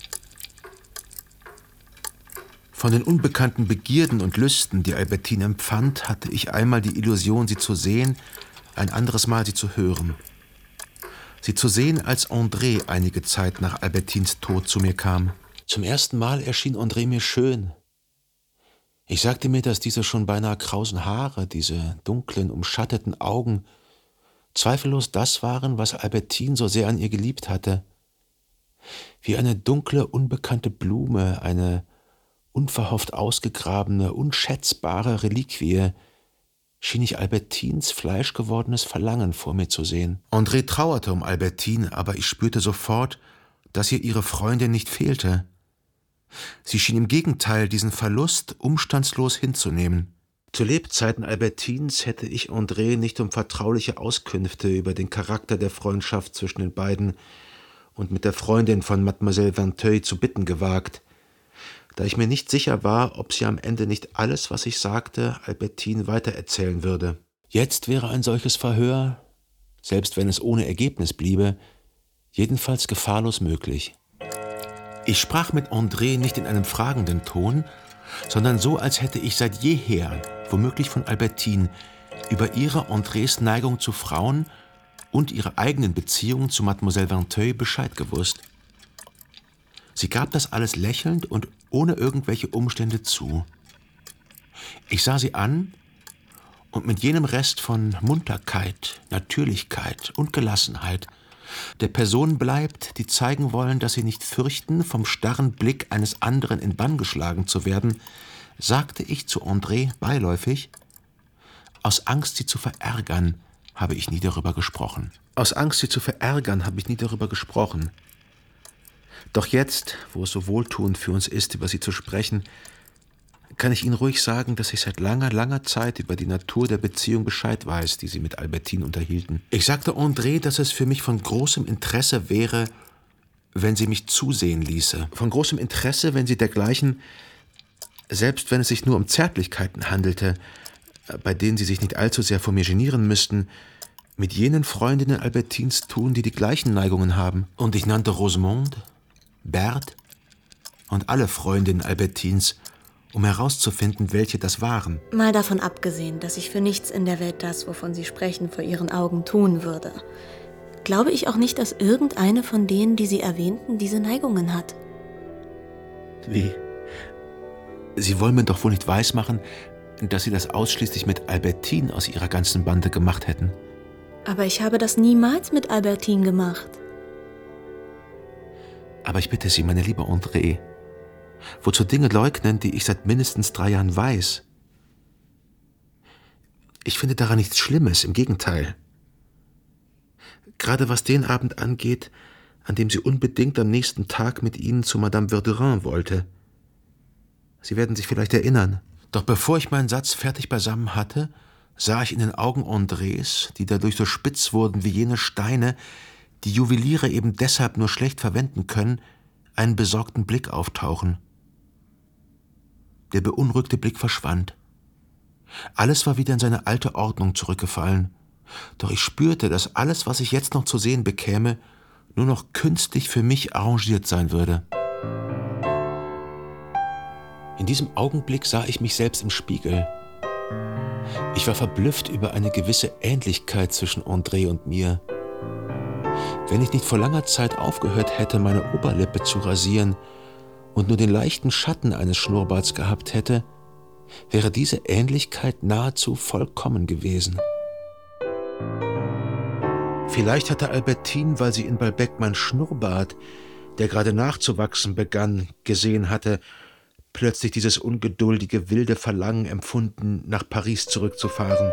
Von den unbekannten Begierden und Lüsten, die Albertine empfand, hatte ich einmal die Illusion, sie zu sehen, ein anderes Mal sie zu hören. Sie zu sehen, als André einige Zeit nach Albertines Tod zu mir kam. Zum ersten Mal erschien André mir schön. Ich sagte mir, dass diese schon beinahe krausen Haare, diese dunklen, umschatteten Augen, zweifellos das waren, was Albertine so sehr an ihr geliebt hatte. Wie eine dunkle, unbekannte Blume, eine unverhofft ausgegrabene, unschätzbare Reliquie, schien ich Albertines fleischgewordenes Verlangen vor mir zu sehen. André trauerte um Albertine, aber ich spürte sofort, dass ihr ihre Freundin nicht fehlte. Sie schien im Gegenteil diesen Verlust umstandslos hinzunehmen. Zu Lebzeiten Albertines hätte ich André nicht um vertrauliche Auskünfte über den Charakter der Freundschaft zwischen den beiden und mit der Freundin von Mademoiselle Vinteuil zu bitten gewagt, da ich mir nicht sicher war, ob sie am Ende nicht alles, was ich sagte, Albertine weitererzählen würde. Jetzt wäre ein solches Verhör, selbst wenn es ohne Ergebnis bliebe, Jedenfalls gefahrlos möglich. Ich sprach mit André nicht in einem fragenden Ton, sondern so, als hätte ich seit jeher, womöglich von Albertine, über ihre Andrés Neigung zu Frauen und ihre eigenen Beziehungen zu Mademoiselle Vinteuil Bescheid gewusst. Sie gab das alles lächelnd und ohne irgendwelche Umstände zu. Ich sah sie an und mit jenem Rest von Munterkeit, Natürlichkeit und Gelassenheit der Personen bleibt, die zeigen wollen, dass sie nicht fürchten, vom starren Blick eines anderen in Bann geschlagen zu werden, sagte ich zu André beiläufig: Aus Angst, sie zu verärgern, habe ich nie darüber gesprochen. Aus Angst, sie zu verärgern, habe ich nie darüber gesprochen. Doch jetzt, wo es so wohltuend für uns ist, über sie zu sprechen, kann ich Ihnen ruhig sagen, dass ich seit langer, langer Zeit über die Natur der Beziehung Bescheid weiß, die Sie mit Albertine unterhielten. Ich sagte André, dass es für mich von großem Interesse wäre, wenn sie mich zusehen ließe. Von großem Interesse, wenn sie dergleichen, selbst wenn es sich nur um Zärtlichkeiten handelte, bei denen sie sich nicht allzu sehr vor mir genieren müssten, mit jenen Freundinnen Albertines tun, die die gleichen Neigungen haben. Und ich nannte Rosemonde, Berthe und alle Freundinnen Albertines, um herauszufinden, welche das waren. Mal davon abgesehen, dass ich für nichts in der Welt das, wovon Sie sprechen, vor Ihren Augen tun würde, glaube ich auch nicht, dass irgendeine von denen, die Sie erwähnten, diese Neigungen hat. Wie? Sie wollen mir doch wohl nicht weismachen, dass Sie das ausschließlich mit Albertine aus Ihrer ganzen Bande gemacht hätten. Aber ich habe das niemals mit Albertine gemacht. Aber ich bitte Sie, meine liebe André, wozu Dinge leugnen, die ich seit mindestens drei Jahren weiß? Ich finde daran nichts Schlimmes, im Gegenteil. Gerade was den Abend angeht, an dem sie unbedingt am nächsten Tag mit Ihnen zu Madame Verdurin wollte. Sie werden sich vielleicht erinnern. Doch bevor ich meinen Satz fertig beisammen hatte, sah ich in den Augen Andrés, die dadurch so spitz wurden wie jene Steine, die Juweliere eben deshalb nur schlecht verwenden können, einen besorgten Blick auftauchen. Der beunruhigte Blick verschwand. Alles war wieder in seine alte Ordnung zurückgefallen. Doch ich spürte, dass alles, was ich jetzt noch zu sehen bekäme, nur noch künstlich für mich arrangiert sein würde. In diesem Augenblick sah ich mich selbst im Spiegel. Ich war verblüfft über eine gewisse Ähnlichkeit zwischen André und mir. Wenn ich nicht vor langer Zeit aufgehört hätte, meine Oberlippe zu rasieren und nur den leichten Schatten eines Schnurrbarts gehabt hätte, wäre diese Ähnlichkeit nahezu vollkommen gewesen. Vielleicht hatte Albertine, weil sie in Balbec mein Schnurrbart, der gerade nachzuwachsen begann, gesehen hatte, plötzlich dieses ungeduldige, wilde Verlangen empfunden, nach Paris zurückzufahren.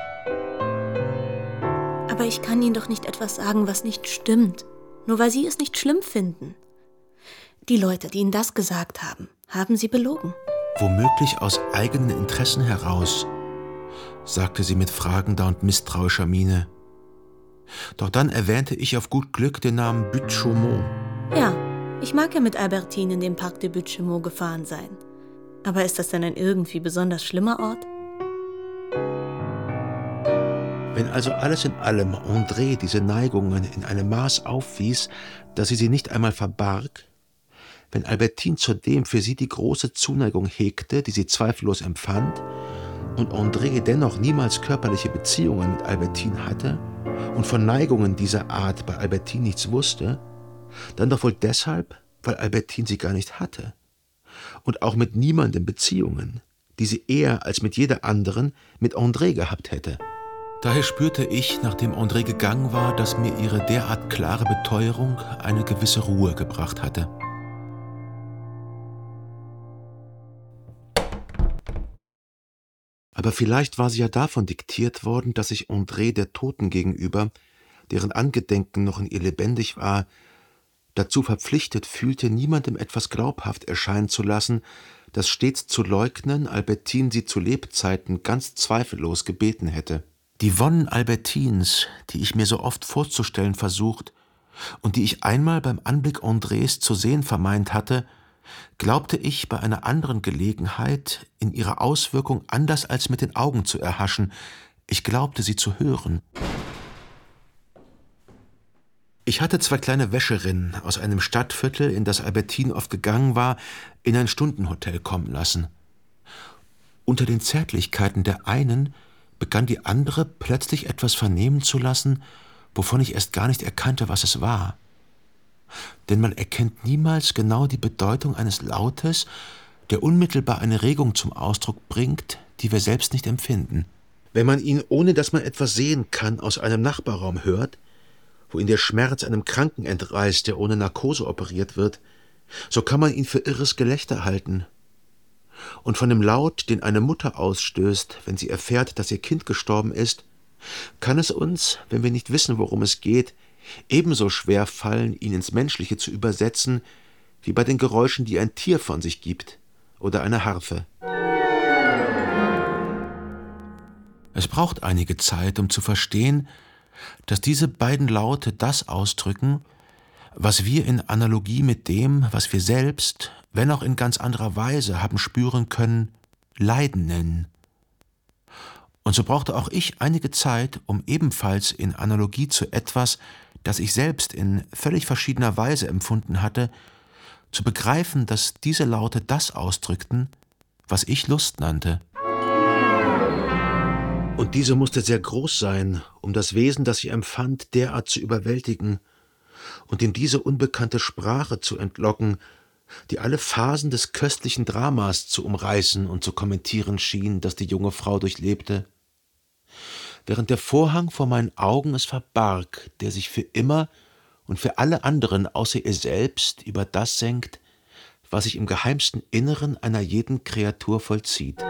Aber ich kann Ihnen doch nicht etwas sagen, was nicht stimmt, nur weil Sie es nicht schlimm finden. Die Leute, die Ihnen das gesagt haben, haben Sie belogen. Womöglich aus eigenen Interessen heraus, sagte sie mit fragender und misstrauischer Miene. Doch dann erwähnte ich auf gut Glück den Namen Buttes-Chaumont. Ja, ich mag ja mit Albertine in den Parc de Buttes-Chaumont gefahren sein. Aber ist das denn ein irgendwie besonders schlimmer Ort? Wenn also alles in allem André diese Neigungen in einem Maß aufwies, dass sie sie nicht einmal verbarg, wenn Albertine zudem für sie die große Zuneigung hegte, die sie zweifellos empfand, und André dennoch niemals körperliche Beziehungen mit Albertine hatte und von Neigungen dieser Art bei Albertine nichts wusste, dann doch wohl deshalb, weil Albertine sie gar nicht hatte und auch mit niemandem Beziehungen, die sie eher als mit jeder anderen mit André gehabt hätte. Daher spürte ich, nachdem André gegangen war, dass mir ihre derart klare Beteuerung eine gewisse Ruhe gebracht hatte. Aber vielleicht war sie ja davon diktiert worden, dass ich André der Toten gegenüber, deren Angedenken noch in ihr lebendig war, dazu verpflichtet fühlte, niemandem etwas glaubhaft erscheinen zu lassen, das stets zu leugnen Albertine sie zu Lebzeiten ganz zweifellos gebeten hätte. Die Wonnen Albertines, die ich mir so oft vorzustellen versucht und die ich einmal beim Anblick Andrés zu sehen vermeint hatte, glaubte ich bei einer anderen Gelegenheit in ihrer Auswirkung anders als mit den Augen zu erhaschen. Ich glaubte, sie zu hören. Ich hatte zwei kleine Wäscherinnen aus einem Stadtviertel, in das Albertine oft gegangen war, in ein Stundenhotel kommen lassen. Unter den Zärtlichkeiten der einen begann die andere plötzlich etwas vernehmen zu lassen, wovon ich erst gar nicht erkannte, was es war. Denn man erkennt niemals genau die Bedeutung eines Lautes, der unmittelbar eine Regung zum Ausdruck bringt, die wir selbst nicht empfinden. Wenn man ihn, ohne dass man etwas sehen kann, aus einem Nachbarraum hört, wo ihn der Schmerz einem Kranken entreißt, der ohne Narkose operiert wird, so kann man ihn für irres Gelächter halten. Und von dem Laut, den eine Mutter ausstößt, wenn sie erfährt, dass ihr Kind gestorben ist, kann es uns, wenn wir nicht wissen, worum es geht, ebenso schwer fallen, ihn ins Menschliche zu übersetzen, wie bei den Geräuschen, die ein Tier von sich gibt oder eine Harfe. Es braucht einige Zeit, um zu verstehen, dass diese beiden Laute das ausdrücken, was wir in Analogie mit dem, was wir selbst, wenn auch in ganz anderer Weise, haben spüren können, Leiden nennen. Und so brauchte auch ich einige Zeit, um ebenfalls in Analogie zu etwas, das ich selbst in völlig verschiedener Weise empfunden hatte, zu begreifen, dass diese Laute das ausdrückten, was ich Lust nannte. Und diese musste sehr groß sein, um das Wesen, das ich empfand, derart zu überwältigen und in diese unbekannte Sprache zu entlocken, die alle Phasen des köstlichen Dramas zu umreißen und zu kommentieren schien, das die junge Frau durchlebte. Während der Vorhang vor meinen Augen es verbarg, der sich für immer und für alle anderen außer ihr selbst über das senkt, was sich im geheimsten Inneren einer jeden Kreatur vollzieht.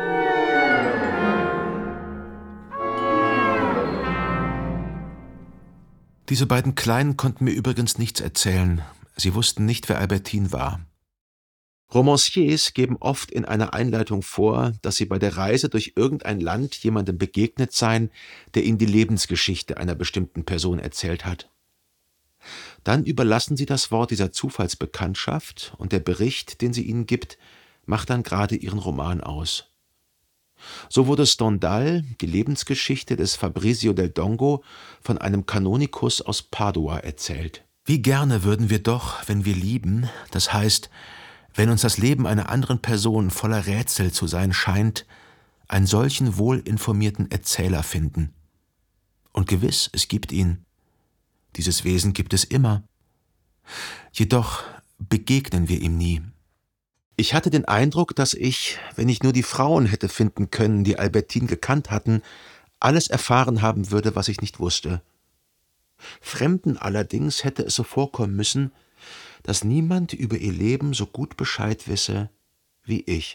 Diese beiden Kleinen konnten mir übrigens nichts erzählen. Sie wussten nicht, wer Albertine war. Romanciers geben oft in einer Einleitung vor, dass sie bei der Reise durch irgendein Land jemandem begegnet seien, der ihnen die Lebensgeschichte einer bestimmten Person erzählt hat. Dann überlassen sie das Wort dieser Zufallsbekanntschaft und der Bericht, den sie ihnen gibt, macht dann gerade ihren Roman aus. So wurde Stendhal, die Lebensgeschichte des Fabrizio del Dongo, von einem Kanonikus aus Padua erzählt. Wie gerne würden wir doch, wenn wir lieben, das heißt, wenn uns das Leben einer anderen Person voller Rätsel zu sein scheint, einen solchen wohlinformierten Erzähler finden. Und gewiss, es gibt ihn. Dieses Wesen gibt es immer. Jedoch begegnen wir ihm nie. Ich hatte den Eindruck, dass ich, wenn ich nur die Frauen hätte finden können, die Albertine gekannt hatten, alles erfahren haben würde, was ich nicht wusste. Fremden allerdings hätte es so vorkommen müssen, dass niemand über ihr Leben so gut Bescheid wisse wie ich.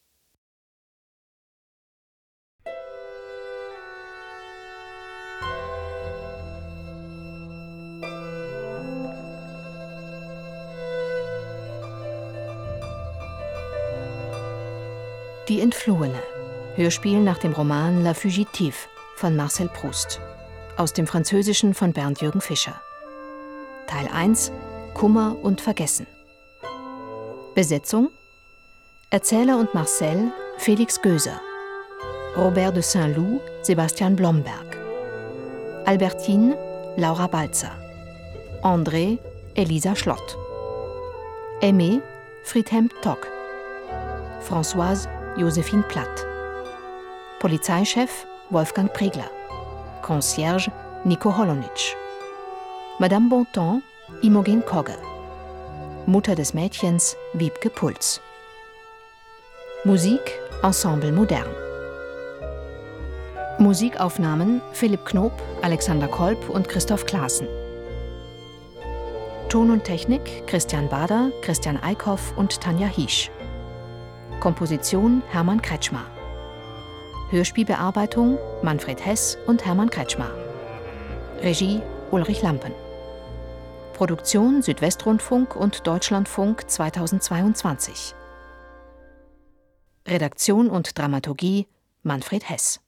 Die Entflohene. Hörspiel nach dem Roman La Fugitive von Marcel Proust. Aus dem Französischen von Bernd-Jürgen Fischer. Teil eins. Kummer und Vergessen. Besetzung: Erzähler und Marcel Felix Göser, Robert de Saint-Loup Sebastian Blomberg, Albertine Laura Balzer, André Elisa Schlott, Aimé Friedhelm Tock, Françoise Josephine Platt, Polizeichef Wolfgang Pregler, Concierge Nico Holonitsch, Madame Bontemps Imogen Kogge, Mutter des Mädchens Wiebke Puls. Musik Ensemble Modern. Musikaufnahmen Philipp Knob, Alexander Kolb und Christoph Klaassen. Ton und Technik Christian Bader, Christian Eickhoff und Tanja Hiesch. Komposition Hermann Kretschmer. Hörspielbearbeitung Manfred Hess und Hermann Kretschmer. Regie Ulrich Lampen. Produktion Südwestrundfunk und Deutschlandfunk zweitausendzweiundzwanzig. Redaktion und Dramaturgie Manfred Hess.